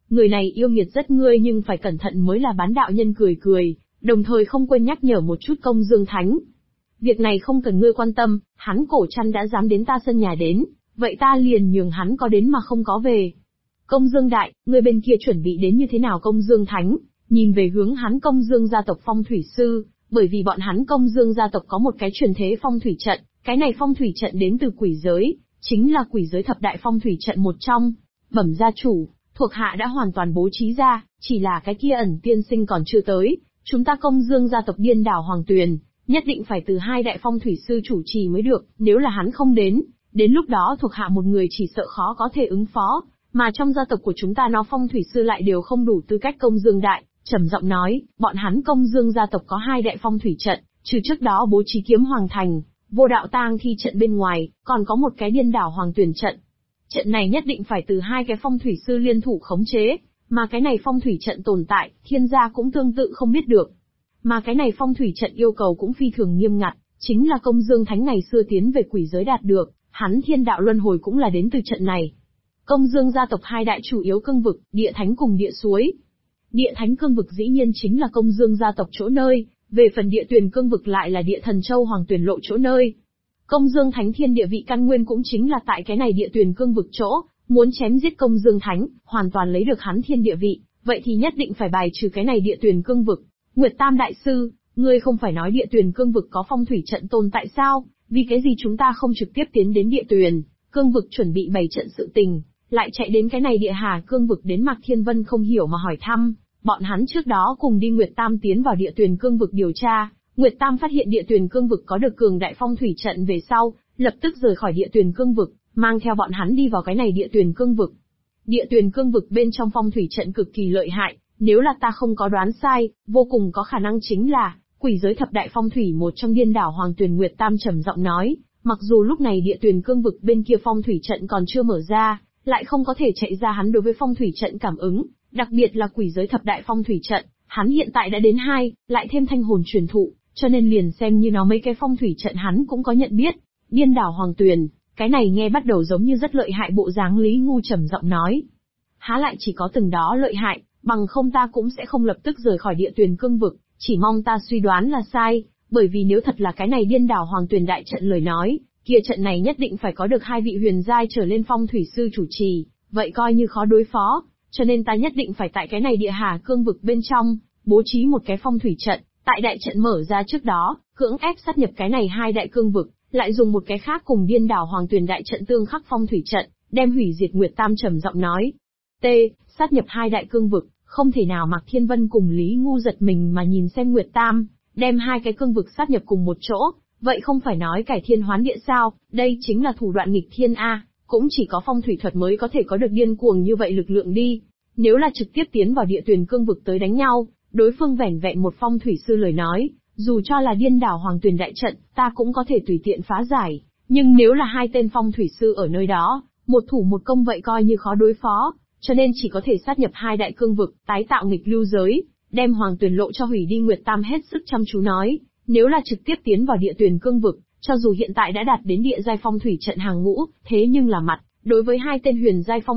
người này yêu nghiệt rất ngươi nhưng phải cẩn thận mới là. Bán đạo nhân cười cười, đồng thời không quên nhắc nhở một chút Công Dương Thánh. Việc này không cần ngươi quan tâm, hắn cổ chăn đã dám đến ta sân nhà đến, vậy ta liền nhường hắn có đến mà không có về. Công Dương Đại, ngươi bên kia chuẩn bị đến như thế nào? Công Dương Thánh nhìn về hướng hắn Công Dương gia tộc phong thủy sư, bởi vì bọn hắn Công Dương gia tộc có một cái truyền thế phong thủy trận, cái này phong thủy trận đến từ quỷ giới, chính là quỷ giới thập đại phong thủy trận một trong. Bẩm gia chủ, thuộc hạ đã hoàn toàn bố trí ra, chỉ là cái kia Ẩn tiên sinh còn chưa tới, chúng ta Công Dương gia tộc điên đảo Hoàng Tuyền, nhất định phải từ 2 đại phong thủy sư chủ trì mới được, nếu là hắn không đến lúc đó thuộc hạ một người chỉ sợ khó có thể ứng phó, mà trong gia tộc của chúng ta nó phong thủy sư lại đều không đủ tư cách. Công Dương Đại trầm giọng nói, bọn hắn Công Dương gia tộc có 2 đại phong thủy trận, trừ trước đó bố trí Kiếm Hoàng Thành, Vô Đạo Tang Thi trận bên ngoài, còn có một cái điên đảo Hoàng Tuyền trận. Trận này nhất định phải từ 2 cái phong thủy sư liên thủ khống chế, mà cái này phong thủy trận tồn tại, thiên gia cũng tương tự không biết được. Mà cái này phong thủy trận yêu cầu cũng phi thường nghiêm ngặt, chính là Công Dương Thánh ngày xưa tiến về quỷ giới đạt được, hắn thiên đạo luân hồi cũng là đến từ trận này. Công Dương gia tộc 2 đại chủ yếu cương vực, địa thánh cùng địa suối. Địa thánh cương vực dĩ nhiên chính là Công Dương gia tộc chỗ nơi, về phần địa tuyền cương vực lại là địa thần châu Hoàng Tuyền lộ chỗ nơi. Công Dương Thánh thiên địa vị căn nguyên cũng chính là tại cái này địa tuyền cương vực chỗ, muốn chém giết Công Dương Thánh, hoàn toàn lấy được hắn thiên địa vị, vậy thì nhất định phải bài trừ cái này địa tuyền cương vực. Nguyệt Tam đại sư, ngươi không phải nói địa tuyền cương vực có phong thủy trận tồn tại sao, vì cái gì chúng ta không trực tiếp tiến đến địa tuyền cương vực chuẩn bị bày trận sự tình, lại chạy đến cái này địa hà cương vực? Đến Mạc Thiên Vân không hiểu mà hỏi thăm, bọn hắn trước đó cùng đi Nguyệt Tam tiến vào địa tuyền cương vực điều tra, Nguyệt Tam phát hiện địa tuyền cương vực có được cường đại phong thủy trận về sau, lập tức rời khỏi địa tuyền cương vực, mang theo bọn hắn đi vào cái này địa tuyền cương vực. Địa tuyền cương vực bên trong phong thủy trận cực kỳ lợi hại, nếu là ta không có đoán sai, vô cùng có khả năng chính là quỷ giới thập đại phong thủy một trong điên đảo Hoàng Tuyền. Nguyệt Tam trầm giọng nói, mặc dù lúc này địa tuyền cương vực bên kia phong thủy trận còn chưa mở ra, lại không có thể chạy ra hắn đối với phong thủy trận cảm ứng, đặc biệt là quỷ giới thập đại phong thủy trận, hắn hiện tại đã đến 2, lại thêm thanh hồn truyền thụ, cho nên liền xem như nó mấy cái phong thủy trận hắn cũng có nhận biết. Điên đảo Hoàng Tuyền, cái này nghe bắt đầu giống như rất lợi hại bộ dáng. Lý Ngu trầm giọng nói, há lại chỉ có từng đó lợi hại, bằng không ta cũng sẽ không lập tức rời khỏi địa tuyền cương vực, chỉ mong ta suy đoán là sai, bởi vì nếu thật là cái này điên đảo Hoàng Tuyền đại trận lời nói, kia trận này nhất định phải có được 2 vị huyền giai trở lên phong thủy sư chủ trì, vậy coi như khó đối phó, cho nên ta nhất định phải tại cái này địa hà cương vực bên trong, bố trí một cái phong thủy trận, tại đại trận mở ra trước đó, cưỡng ép sát nhập cái này 2 đại cương vực, lại dùng một cái khác cùng điên đảo Hoàng Tuyền đại trận tương khắc phong thủy trận, đem hủy diệt. Nguyệt Tam trầm giọng nói, sát nhập 2 đại cương vực, không thể nào. Mạc Thiên Vân cùng Lý Ngu giật mình mà nhìn xem Nguyệt Tam, đem 2 cái cương vực sát nhập cùng một chỗ, vậy không phải nói cải thiên hoán địa sao? Đây chính là thủ đoạn nghịch thiên a, cũng chỉ có phong thủy thuật mới có thể có được điên cuồng như vậy lực lượng đi. Nếu là trực tiếp tiến vào địa tuyền cương vực tới đánh nhau, đối phương vẻn vẹn một phong thủy sư lời nói, dù cho là điên đảo Hoàng Tuyền đại trận, ta cũng có thể tùy tiện phá giải, nhưng nếu là 2 tên phong thủy sư ở nơi đó, một thủ một công vậy coi như khó đối phó, cho nên chỉ có thể sát nhập 2 đại cương vực, tái tạo nghịch lưu giới, đem Hoàng Tuyền lộ cho hủy đi. Nguyệt Tam hết sức chăm chú nói, nếu là trực tiếp tiến vào địa tuyền cương vực, cho dù hiện tại đã đạt đến địa giai phong thủy trận hàng ngũ, thế nhưng là mặt đối với 2 tên huyền giai phong